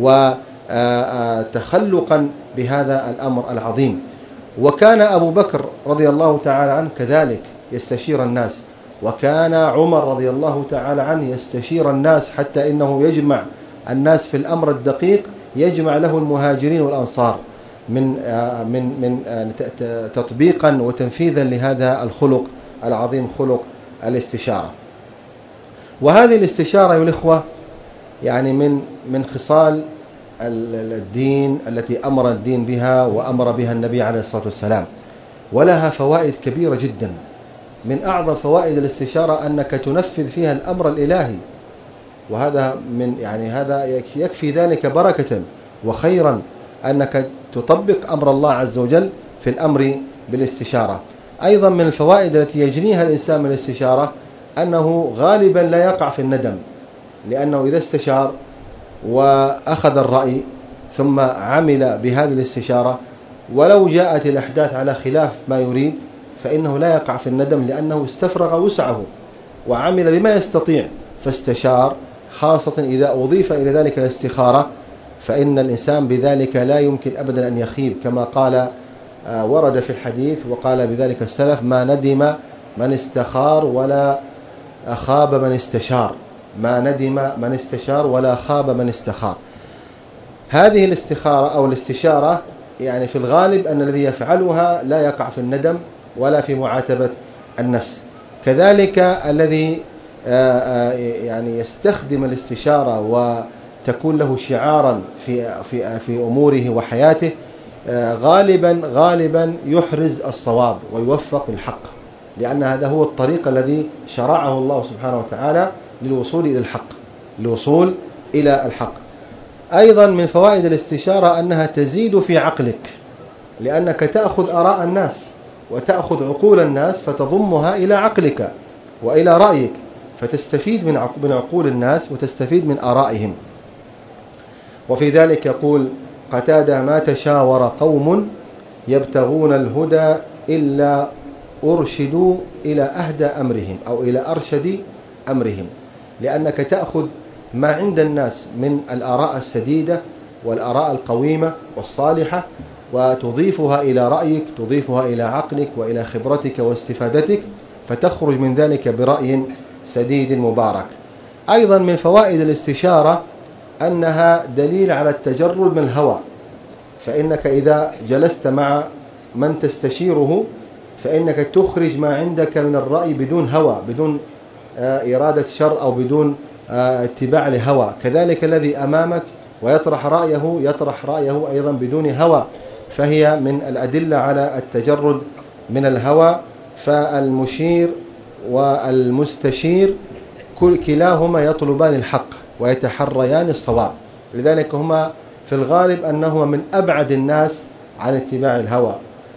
[SPEAKER 2] وتخلقا بهذا الأمر العظيم. وكان أبو بكر رضي الله تعالى عنه كذلك يستشير الناس، وكان عمر رضي الله تعالى عنه يستشير الناس، حتى إنه يجمع الناس في الأمر الدقيق، يجمع له المهاجرين والأنصار من من من تطبيقا وتنفيذا لهذا الخلق العظيم، خلق الاستشارة. وهذه الاستشارة يا الإخوة يعني من من خصال الدين التي أمر الدين بها وأمر بها النبي عليه الصلاة والسلام، ولها فوائد كبيرة جدا. من أعظم فوائد الاستشارة أنك تنفذ فيها الأمر الإلهي، وهذا من يعني هذا يكفي ذلك بركة وخيرا أنك تطبق أمر الله عز وجل في الأمر بالاستشارة. أيضا من الفوائد التي يجنيها الإنسان من الاستشارة أنه غالبا لا يقع في الندم، لأنه إذا استشار وأخذ الرأي ثم عمل بهذه الاستشارة، ولو جاءت الأحداث على خلاف ما يريد فإنه لا يقع في الندم، لأنه استفرغ وسعه وعمل بما يستطيع فاستشار، خاصة إذا أضيف إلى ذلك الاستخارة، فإن الإنسان بذلك لا يمكن أبدا أن يخيب، كما قال ورد في الحديث وقال بذلك السلف: ما ندم من استخار ولا خاب من استشار، ما ندم من استشار ولا خاب من استخار. هذه الاستخارة أو الاستشارة يعني في الغالب أن الذي يفعلها لا يقع في الندم ولا في معاتبة النفس. كذلك الذي يعني يستخدم الاستشارة وتكون له شعارا في في في أموره وحياته غالبا غالبا يحرز الصواب ويوفق الحق، لأن هذا هو الطريق الذي شرعه الله سبحانه وتعالى للوصول إلى الحق للوصول إلى الحق. أيضا من فوائد الاستشارة أنها تزيد في عقلك، لأنك تأخذ آراء الناس وتأخذ عقول الناس فتضمها إلى عقلك وإلى رأيك، فتستفيد من عقول الناس وتستفيد من آرائهم. وفي ذلك يقول قتادة: ما تشاور قوم يبتغون الهدى إلا أرشدوا إلى أهدى أمرهم أو إلى أرشد أمرهم، لأنك تأخذ ما عند الناس من الآراء السديدة والآراء القويمة والصالحة وتضيفها إلى رأيك، تضيفها إلى عقلك وإلى خبرتك واستفادتك، فتخرج من ذلك برأي سديد مبارك. أيضا من فوائد الاستشارة أنها دليل على التجرد من الهوى، فإنك إذا جلست مع من تستشيره فإنك تخرج ما عندك من الرأي بدون هوى، بدون إرادة شر أو بدون اتباع لهوى. كذلك الذي أمامك ويطرح رأيه يطرح رأيه أيضا بدون هوى، فهي من الأدلة على التجرد من الهوى. فالمشير والمستشير كلاهما يطلبان الحق ويتحريان الصواب، لذلك هما في الغالب أنهما من أبعد الناس عن اتباع الهوى.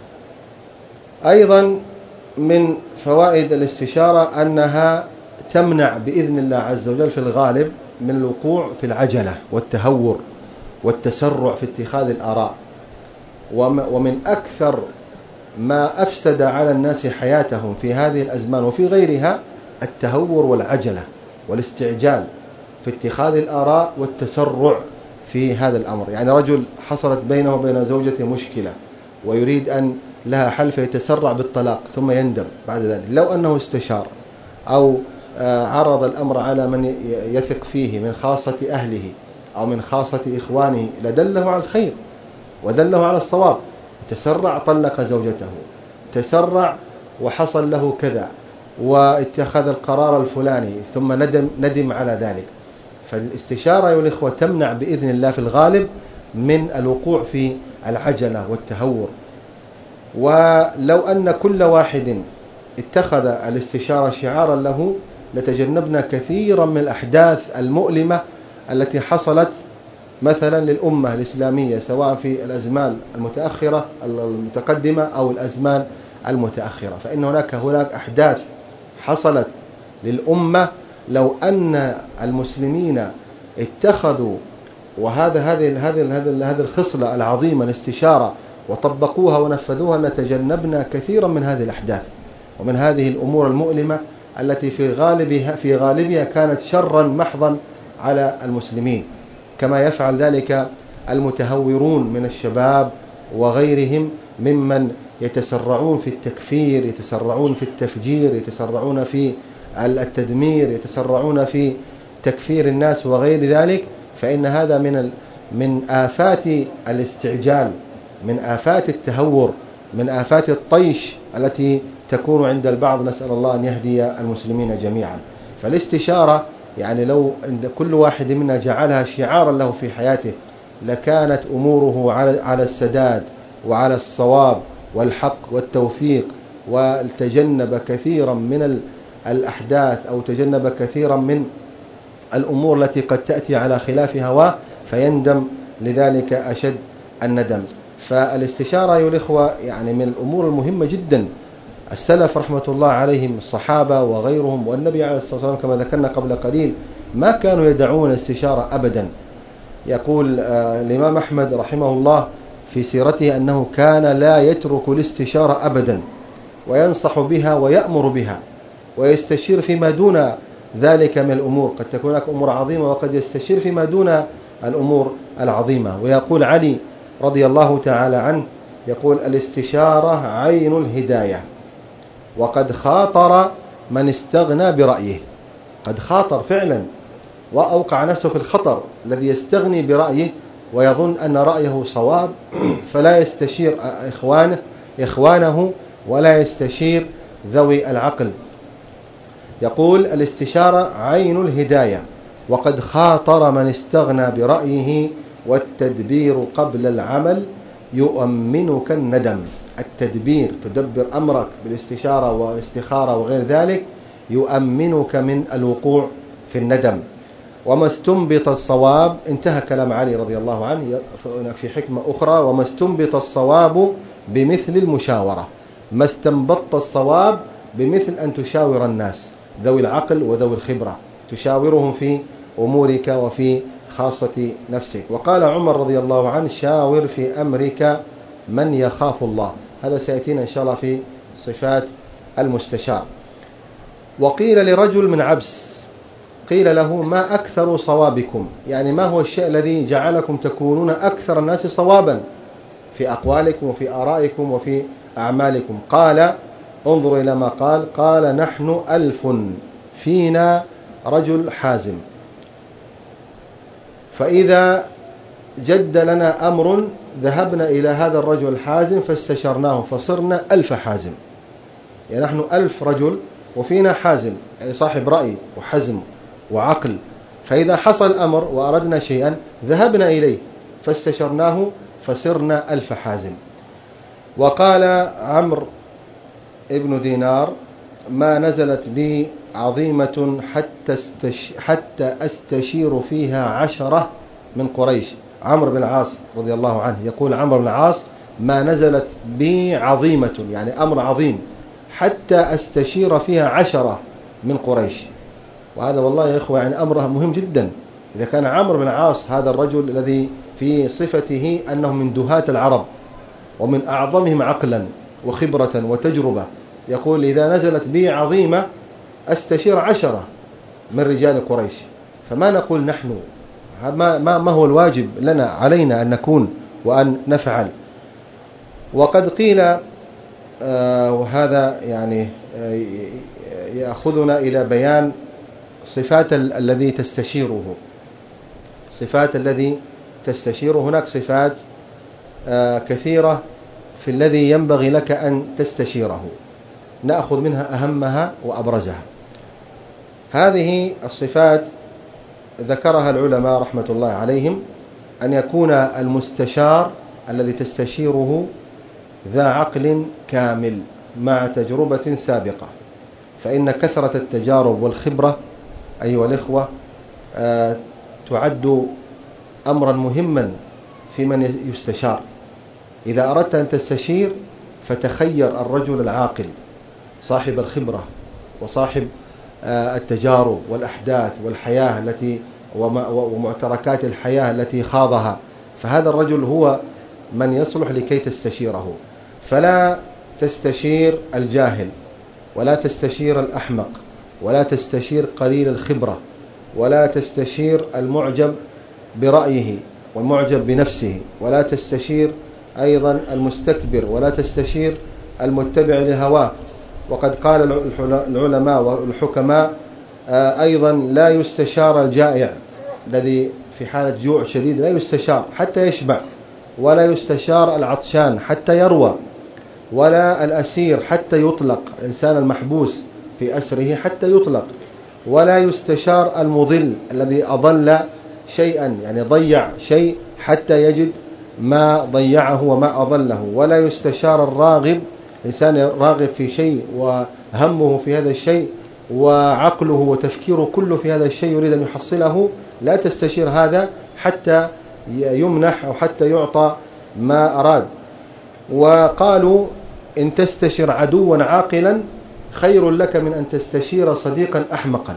[SPEAKER 2] أيضا من فوائد الاستشارة أنها تمنع بإذن الله عز وجل في الغالب من الوقوع في العجلة والتهور والتسرع في اتخاذ الآراء. ومن أكثر ما أفسد على الناس حياتهم في هذه الأزمان وفي غيرها التهور والعجلة والاستعجال في اتخاذ الآراء والتسرع في هذا الأمر. يعني رجل حصلت بينه وبين زوجته مشكلة ويريد أن لها حل فيتسرع بالطلاق ثم يندم بعد ذلك. لو أنه استشار أو عرض الأمر على من يثق فيه من خاصة أهله أو من خاصة إخوانه لدله على الخير ودله على الصواب. تسرع طلق زوجته، تسرع وحصل له كذا واتخذ القرار الفلاني ثم ندم, ندم على ذلك. فالاستشارة يا الإخوة تمنع بإذن الله في الغالب من الوقوع في العجلة والتهور. ولو أن كل واحد اتخذ الاستشارة شعارا له لتجنبنا كثيرا من الأحداث المؤلمة التي حصلت مثلا للأمة الإسلامية سواء في الأزمان المتأخرة المتقدمة أو الأزمان المتأخرة. فإن هناك هناك أحداث حصلت للأمة لو أن المسلمين اتخذوا وهذا هذه هذه هذه هذه الخصلة العظيمة الاستشارة وطبقوها ونفذوها لتجنبنا كثيرا من هذه الأحداث ومن هذه الأمور المؤلمة التي في غالبها في غالبها كانت شرا محضا على المسلمين، كما يفعل ذلك المتهورون من الشباب وغيرهم ممن يتسرعون في التكفير، يتسرعون في التفجير، يتسرعون في التدمير، يتسرعون في تكفير الناس وغير ذلك. فإن هذا من من آفات الاستعجال، من آفات التهور، من آفات الطيش التي تكون عند البعض. نسأل الله أن يهدي المسلمين جميعا. فالاستشارة يعني لو عند كل واحد منا جعلها شعارا له في حياته لكانت أموره على على السداد وعلى الصواب والحق والتوفيق، وتجنب كثيرا من الأحداث أو تجنب كثيرا من الأمور التي قد تأتي على خلاف هواه فيندم لذلك أشد الندم. فالاستشارة أيها الإخوة يعني من الأمور المهمة جدا. السلف رحمة الله عليهم الصحابة وغيرهم والنبي عليه الصلاة والسلام كما ذكرنا قبل قليل ما كانوا يدعون الاستشارة أبدا. يقول الإمام أحمد رحمه الله في سيرته أنه كان لا يترك الاستشارة أبدا وينصح بها ويأمر بها ويستشير فيما دون ذلك من الأمور. قد تكون هناك أمور عظيمة وقد يستشير فيما دون الأمور العظيمة. ويقول علي رضي الله تعالى عنه يقول الاستشارة عين الهداية وقد خاطر من استغنى برأيه. قد خاطر فعلا وأوقع نفسه في الخطر الذي يستغني برأيه ويظن أن رأيه صواب فلا يستشير إخوانه إخوانه ولا يستشير ذوي العقل. يقول الاستشارة عين الهداية وقد خاطر من استغنى برأيه والتدبير قبل العمل يؤمنك الندم. التدبير تدبر أمرك بالاستشارة والاستخارة وغير ذلك يؤمنك من الوقوع في الندم. وما استنبط الصواب، انتهى كلام علي رضي الله عنه في حكمة أخرى، وما استنبط الصواب بمثل المشاورة. ما استنبطت الصواب بمثل أن تشاور الناس ذوي العقل وذوي الخبرة، تشاورهم في أمورك وفي خاصة نفسك. وقال عمر رضي الله عنه شاور في أمرك من يخاف الله. هذا سيأتينا إن شاء الله في صفات المستشار. وقيل لرجل من عبس قيل له ما أكثر صوابكم، يعني ما هو الشيء الذي جعلكم تكونون أكثر الناس صوابا في أقوالكم وفي آرائكم وفي أعمالكم؟ قال انظروا إلى ما قال قال نحن ألف فينا رجل حازم، فإذا جد لنا أمر ذهبنا إلى هذا الرجل الحازم فاستشرناه فصرنا ألف حازم. يعني نحن ألف رجل وفينا حازم، يعني صاحب رأي وحزم وعقل، فإذا حصل أمر وأردنا شيئا ذهبنا إليه فاستشرناه فصرنا ألف حازم. وقال عمرو ابن دينار ما نزلت بي عظيمة حتى, استش حتى أستشير فيها عشرة من قريش. عمرو بن العاص رضي الله عنه يقول عمرو بن العاص ما نزلت بي عظيمة، يعني أمر عظيم، حتى أستشير فيها عشرة من قريش. وهذا والله يا إخوة يعني أمره مهم جدا. إذا كان عمرو بن العاص هذا الرجل الذي في صفته أنه من دهاة العرب ومن أعظمهم عقلا وخبرة وتجربة، يقول إذا نزلت بي عظيمة أستشير عشرة من رجال قريش، فما نقول نحن ما, ما هو الواجب لنا علينا أن نكون وأن نفعل. وقد قيل آه وهذا يعني آه يأخذنا إلى بيان صفات الذي تستشيره. صفات الذي تستشيره، هناك صفات كثيرة في الذي ينبغي لك أن تستشيره، نأخذ منها أهمها وأبرزها. هذه الصفات ذكرها العلماء رحمة الله عليهم: أن يكون المستشار الذي تستشيره ذا عقل كامل مع تجربة سابقة، فإن كثرة التجارب والخبرة أيها الإخوة تعد أمرا مهما في من يستشار. إذا أردت أن تستشير فتخير الرجل العاقل صاحب الخبرة وصاحب التجارب والأحداث والحياة التي ومعتركات الحياة التي خاضها، فهذا الرجل هو من يصلح لكي تستشيره. فلا تستشير الجاهل، ولا تستشير الأحمق، ولا تستشير قليل الخبرة، ولا تستشير المعجب برأيه والمعجب بنفسه، ولا تستشير أيضا المستكبر، ولا تستشير المتبع لهواه. وقد قال العلماء والحكماء أيضا: لا يستشار الجائع الذي في حالة جوع شديد، لا يستشار حتى يشبع، ولا يستشار العطشان حتى يروى، ولا الأسير حتى يطلق، الإنسان المحبوس في أسره حتى يطلق، ولا يستشار المضل الذي أضل شيئا، يعني ضيع شيء حتى يجد ما ضيعه وما أضله، ولا يستشار الراغب، إنسان راغب في شيء وهمه في هذا الشيء وعقله وتفكيره كله في هذا الشيء يريد أن يحصله، لا تستشير هذا حتى يمنح أو حتى يعطى ما أراد. وقالوا: إن تستشير عدوا عاقلا خير لك من أن تستشير صديقا أحمقا،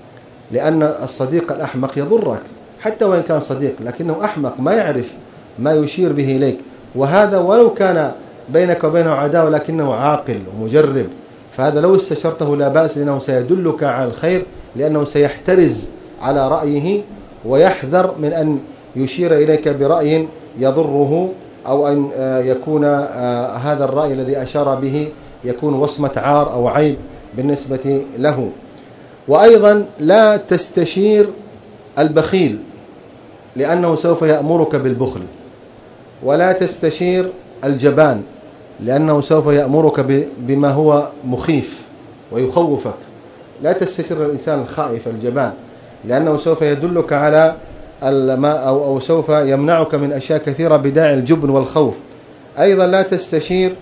[SPEAKER 2] لأن الصديق الأحمق يضرك حتى وإن كان صديق، لكنه أحمق ما يعرف ما يشير به إليك، وهذا ولو كان بينك وبينه عداوة لكنه عاقل ومجرب، فهذا لو استشرته لا بأس، لأنه سيدلك على الخير، لأنه سيحترز على رأيه ويحذر من أن يشير إليك برأي يضره، أو أن يكون هذا الرأي الذي أشار به يكون وصمة عار أو عيب بالنسبة له. وأيضا لا تستشير البخيل لأنه سوف يأمرك بالبخل، ولا تستشير الجبان لأنه سوف يأمرك بما هو مخيف ويخوفك. لا تستشير الإنسان الخائف الجبان لأنه سوف يدلك على الماء أو, أو سوف يمنعك من أشياء كثيرة بداعي الجبن والخوف. أيضا لا تستشير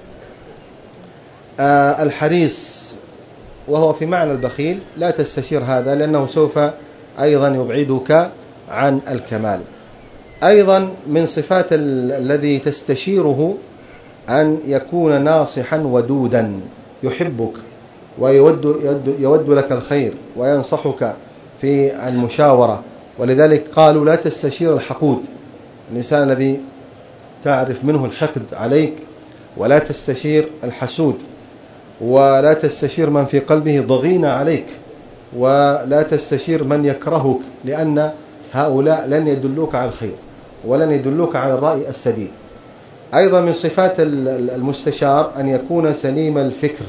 [SPEAKER 2] آه الحريص وهو في معنى البخيل، لا تستشير هذا لأنه سوف أيضا يبعدك عن الكمال. أيضا من صفات الذي تستشيره أن يكون ناصحا ودودا، يحبك ويود يود, يود لك الخير وينصحك في المشاورة. ولذلك قالوا: لا تستشير الحقود، الإنسان الذي تعرف منه الحقد عليك، ولا تستشير الحسود، ولا تستشير من في قلبه ضغينة عليك، ولا تستشير من يكرهك، لأن هؤلاء لن يدلوك على الخير ولن يدلوك على الرأي السديد. أيضا من صفات المستشار أن يكون سليم الفكر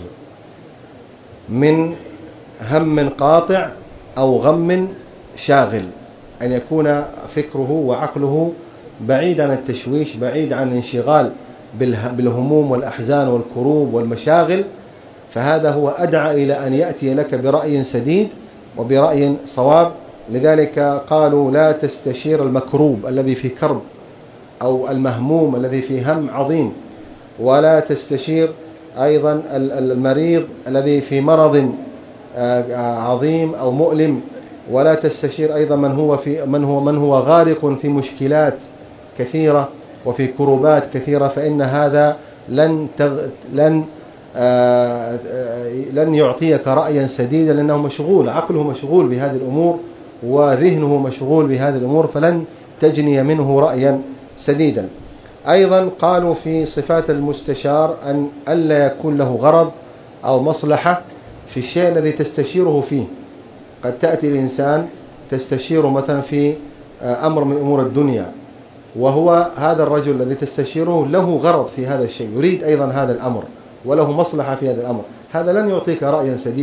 [SPEAKER 2] من هم قاطع أو غم شاغل، أن يكون فكره وعقله بعيد عن التشويش، بعيد عن الانشغال بالهموم والأحزان والكروب والمشاغل، فهذا هو أدعى إلى أن يأتي لك برأي سديد وبرأي صواب. لذلك قالوا: لا تستشير المكروب الذي في كرب، أو المهموم الذي في هم عظيم، ولا تستشير أيضا المريض الذي في مرض عظيم أو مؤلم، ولا تستشير أيضا من هو في من هو من هو غارق في مشكلات كثيرة وفي كروبات كثيرة، فإن هذا لن تغ... لن آ... لن يعطيك رأيا سديدا، لأنه مشغول، عقله مشغول بهذه الأمور وذهنه مشغول بهذه الأمور، فلن تجني منه رأيا سديدا. أيضا قالوا في صفات المستشار أن ألا يكون له غرض أو مصلحة في الشيء الذي تستشيره فيه. قد تأتي الإنسان تستشيره مثلا في أمر من أمور الدنيا، وهو هذا الرجل الذي تستشيره له غرض في هذا الشيء، يريد أيضا هذا الأمر وله مصلحة في هذا الأمر، هذا لن يعطيك رأيا سديدا،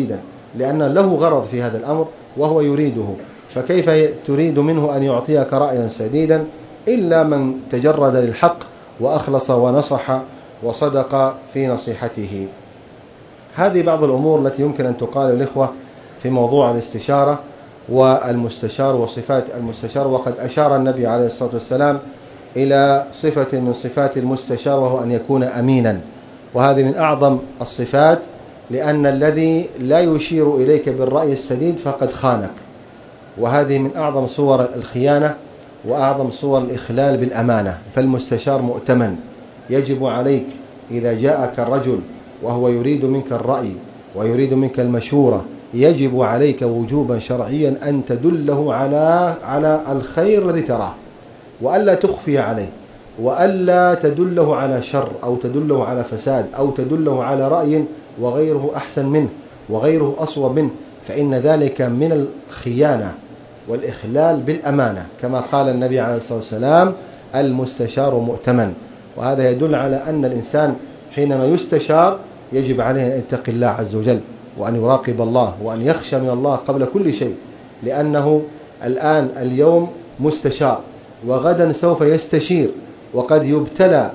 [SPEAKER 2] لأن له غرض في هذا الأمر وهو يريده، فكيف تريد منه أن يعطيك رأيا سديدا إلا من تجرد للحق وأخلص ونصح وصدق في نصيحته. هذه بعض الأمور التي يمكن أن تقال للإخوة في موضوع الاستشارة والمستشار وصفات المستشار. وقد أشار النبي عليه الصلاة والسلام إلى صفة من صفات المستشار وهو أن يكون أمينا، وهذه من أعظم الصفات، لأن الذي لا يشير إليك بالرأي السديد فقد خانك، وهذه من أعظم صور الخيانة وأعظم صور الإخلال بالأمانة. فالمستشار مؤتمن، يجب عليك إذا جاءك الرجل وهو يريد منك الرأي ويريد منك المشورة، يجب عليك وجوبا شرعيا أن تدله على على الخير الذي تراه، وألا تخفي عليه، وألا تدله على شر أو تدله على فساد أو تدله على رأي وغيره أحسن منه وغيره أصوب منه، فإن ذلك من الخيانة والإخلال بالأمانة، كما قال النبي عليه الصلاة والسلام: المستشار مؤتمن. وهذا يدل على أن الإنسان حينما يستشار يجب عليه أن يتقي الله عز وجل، وأن يراقب الله، وأن يخشى من الله قبل كل شيء، لأنه الآن اليوم مستشار وغدا سوف يستشير، وقد يبتلى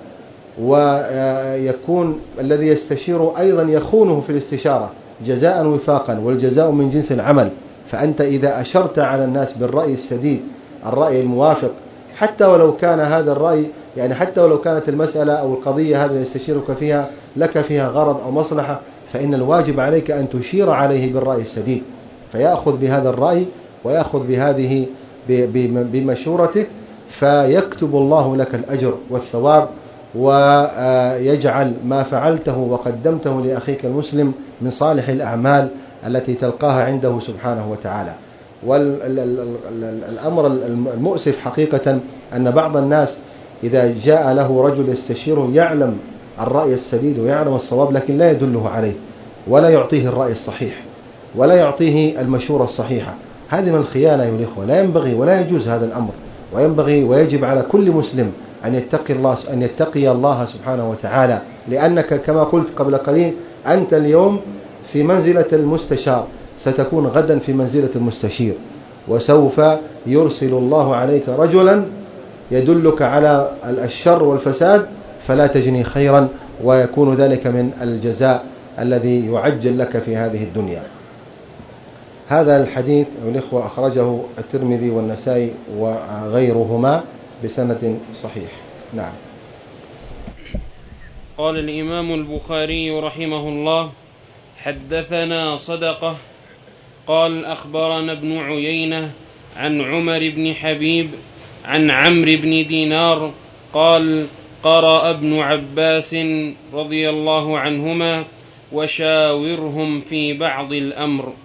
[SPEAKER 2] ويكون الذي يستشير أيضا يخونه في الاستشارة جزاء وفاقا، والجزاء من جنس العمل. فأنت إذا أشرت على الناس بالرأي السديد، الرأي الموافق، حتى ولو كان هذا الرأي يعني حتى ولو كانت المسألة أو القضية هذا يستشيرك فيها لك فيها غرض أو مصلحة، فإن الواجب عليك أن تشير عليه بالرأي السديد، فيأخذ بهذا الرأي ويأخذ بهذه بمشورتك، فيكتب الله لك الأجر والثواب، ويجعل ما فعلته وقدمته لأخيك المسلم من صالح الأعمال التي تلقاها عنده سبحانه وتعالى. والأمر المؤسف حقيقة أن بعض الناس إذا جاء له رجل يستشيره يعلم الرأي السديد ويعلم الصواب، لكن لا يدله عليه ولا يعطيه الرأي الصحيح ولا يعطيه المشورة الصحيحة. هذه من الخيانة يا الإخوة، لا ينبغي ولا يجوز هذا الأمر، وينبغي ويجب على كل مسلم أن يتقي الله أن يتقي الله سبحانه وتعالى، لأنك كما قلت قبل قليل أنت اليوم في منزلة المستشار، ستكون غدا في منزلة المستشير، وسوف يرسل الله عليك رجلا يدلك على الشر والفساد فلا تجني خيرا، ويكون ذلك من الجزاء الذي يعجل لك في هذه الدنيا. هذا الحديث الإخوة أخرجه الترمذي والنسائي وغيرهما بسند صحيح. نعم.
[SPEAKER 1] قال الإمام البخاري رحمه الله: حدثنا صدقة قال أخبرنا ابن عيينة عن عمر بن حبيب عن عمرو بن دينار قال: قرأ ابن عباس رضي الله عنهما: وشاورهم في بعض الأمر.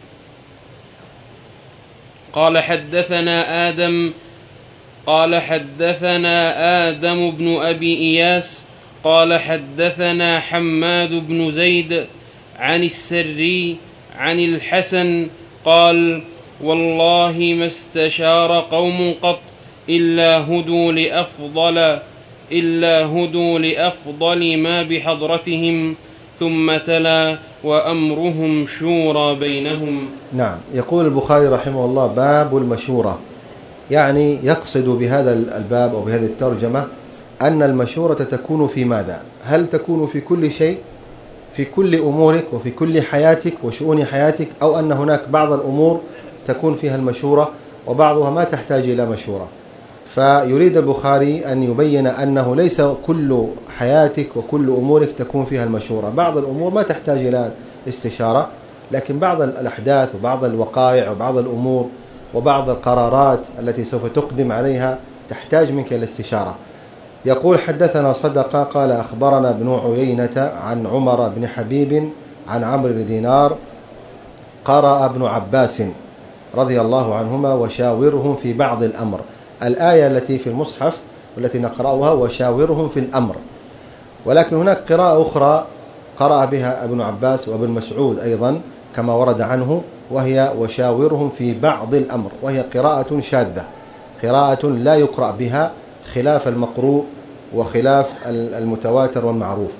[SPEAKER 1] قال حدثنا آدم قال حدثنا آدم بن أبي إياس قال حدثنا حماد بن زيد عن السري عن الحسن قال: والله ما استشار قوم قط إلا هدوا لأفضل إلا هدوا لأفضل ما بحضرتهم، ثم تلا: وأمرهم شورى بينهم.
[SPEAKER 2] نعم. يقول البخاري رحمه الله: باب المشورة، يعني يقصد بهذا الباب أو بهذه الترجمة أن المشورة تكون في ماذا؟ هل تكون في كل شيء، في كل أمورك وفي كل حياتك وشؤون حياتك، أو أن هناك بعض الأمور تكون فيها المشورة وبعضها ما تحتاج إلى مشورة؟ فيريد البخاري أن يبين أنه ليس كل حياتك وكل أمورك تكون فيها المشورة، بعض الأمور ما تحتاج إلى استشارة، لكن بعض الأحداث وبعض الوقائع وبعض الأمور وبعض القرارات التي سوف تقدم عليها تحتاج منك إلى الاستشارة. يقول: حدثنا صدقة قال أخبرنا ابن عيينة عن عمر بن حبيب عن عمرو بن دينار قرأ ابن عباس رضي الله عنهما: وشاورهم في بعض الأمر. الآية التي في المصحف والتي نقرأها وشاورهم في الأمر، ولكن هناك قراءة أخرى قرأ بها ابن عباس وابن مسعود أيضا كما ورد عنه، وهي وشاورهم في بعض الأمر، وهي قراءة شاذة، قراءة لا يقرأ بها خلاف المقروء وخلاف المتواتر والمعروف.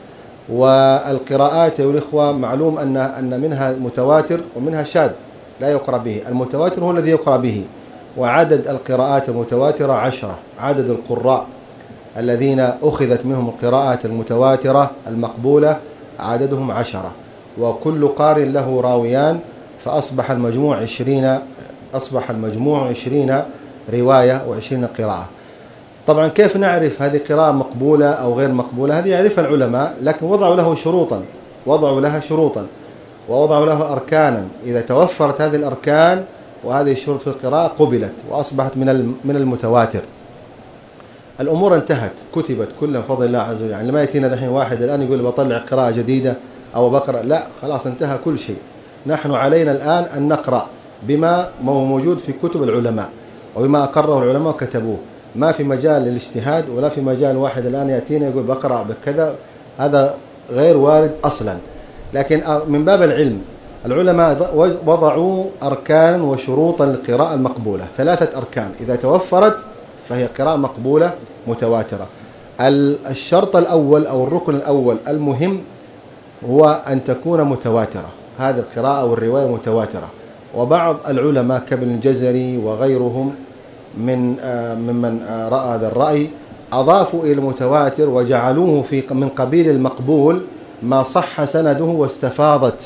[SPEAKER 2] والقراءات يا الإخوة معلوم أن أن منها متواتر ومنها شاذ لا يقرأ به. المتواتر هو الذي يقرأ به، وعدد القراءات المتواترة عشرة. عدد القراء الذين أخذت منهم القراءات المتواترة المقبولة عددهم عشرة، وكل قارئ له راويان، فأصبح المجموع عشرين أصبح المجموع عشرين رواية وعشرين قراءة. طبعا كيف نعرف هذه قراءة مقبولة أو غير مقبولة؟ هذه يعرفها العلماء، لكن وضعوا له شروطا وضعوا لها شروطا ووضعوا له أركانا. إذا توفرت هذه الأركان وهذه الشروط في القراءة قبلت وأصبحت من من المتواتر. الأمور انتهت، كتبت كلها بفضل الله عز وجل. يعني لما يأتينا دحين واحد الآن يقول بطلع قراءة جديدة أو بقرأ، لا، خلاص انتهى كل شيء. نحن علينا الآن أن نقرأ بما هو موجود في كتب العلماء وبما أقره العلماء وكتبوه. ما في مجال للاجتهاد ولا في مجال واحد الآن يأتينا يقول بقرأ بكذا، هذا غير وارد أصلا. لكن من باب العلم العلماء وضعوا أركان وشروطا للقراءة المقبولة، ثلاثة أركان إذا توفرت فهي قراءة مقبولة متواترة. الشرط الأول أو الركن الأول المهم هو أن تكون متواترة، هذه القراءة والرواية متواترة. وبعض العلماء كابن الجزري وغيرهم من ممن رأى هذا الرأي أضافوا إلى المتواتر وجعلوه في من قبيل المقبول ما صح سنده واستفاضت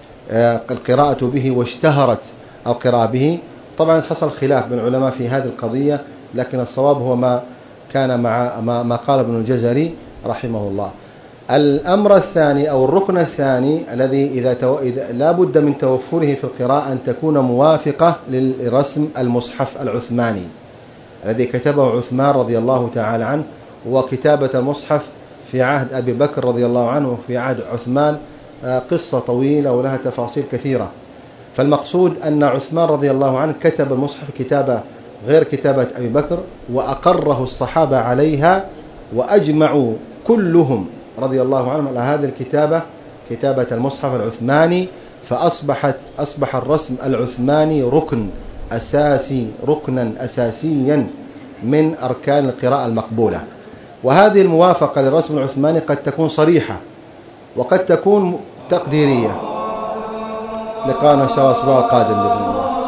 [SPEAKER 2] القراءة به واشتهرت القراءة به. طبعا حصل خلاف بين العلماء في هذه القضية، لكن الصواب هو ما كان مع ما قال ابن الجزري رحمه الله. الأمر الثاني أو الركن الثاني الذي إذا, تو... إذا لا بد من توفره في القراءة أن تكون موافقة للرسم المصحف العثماني الذي كتبه عثمان رضي الله تعالى عنه. وكتابة المصحف في عهد أبي بكر رضي الله عنه وفي عهد عثمان قصة طويلة ولها تفاصيل كثيرة. فالمقصود أن عثمان رضي الله عنه كتب المصحف كتابة غير كتابة أبي بكر، وأقره الصحابة عليها وأجمعوا كلهم رضي الله عنهم على هذه الكتابة، كتابة المصحف العثماني. فأصبحت أصبح الرسم العثماني ركن أساسي ركنا أساسيا من أركان القراءة المقبولة. وهذه الموافقة للرسم العثماني قد تكون صريحة وقد تكون تقديرية. لقاءنا إن شاء الله الأسبوع القادم بإذن الله.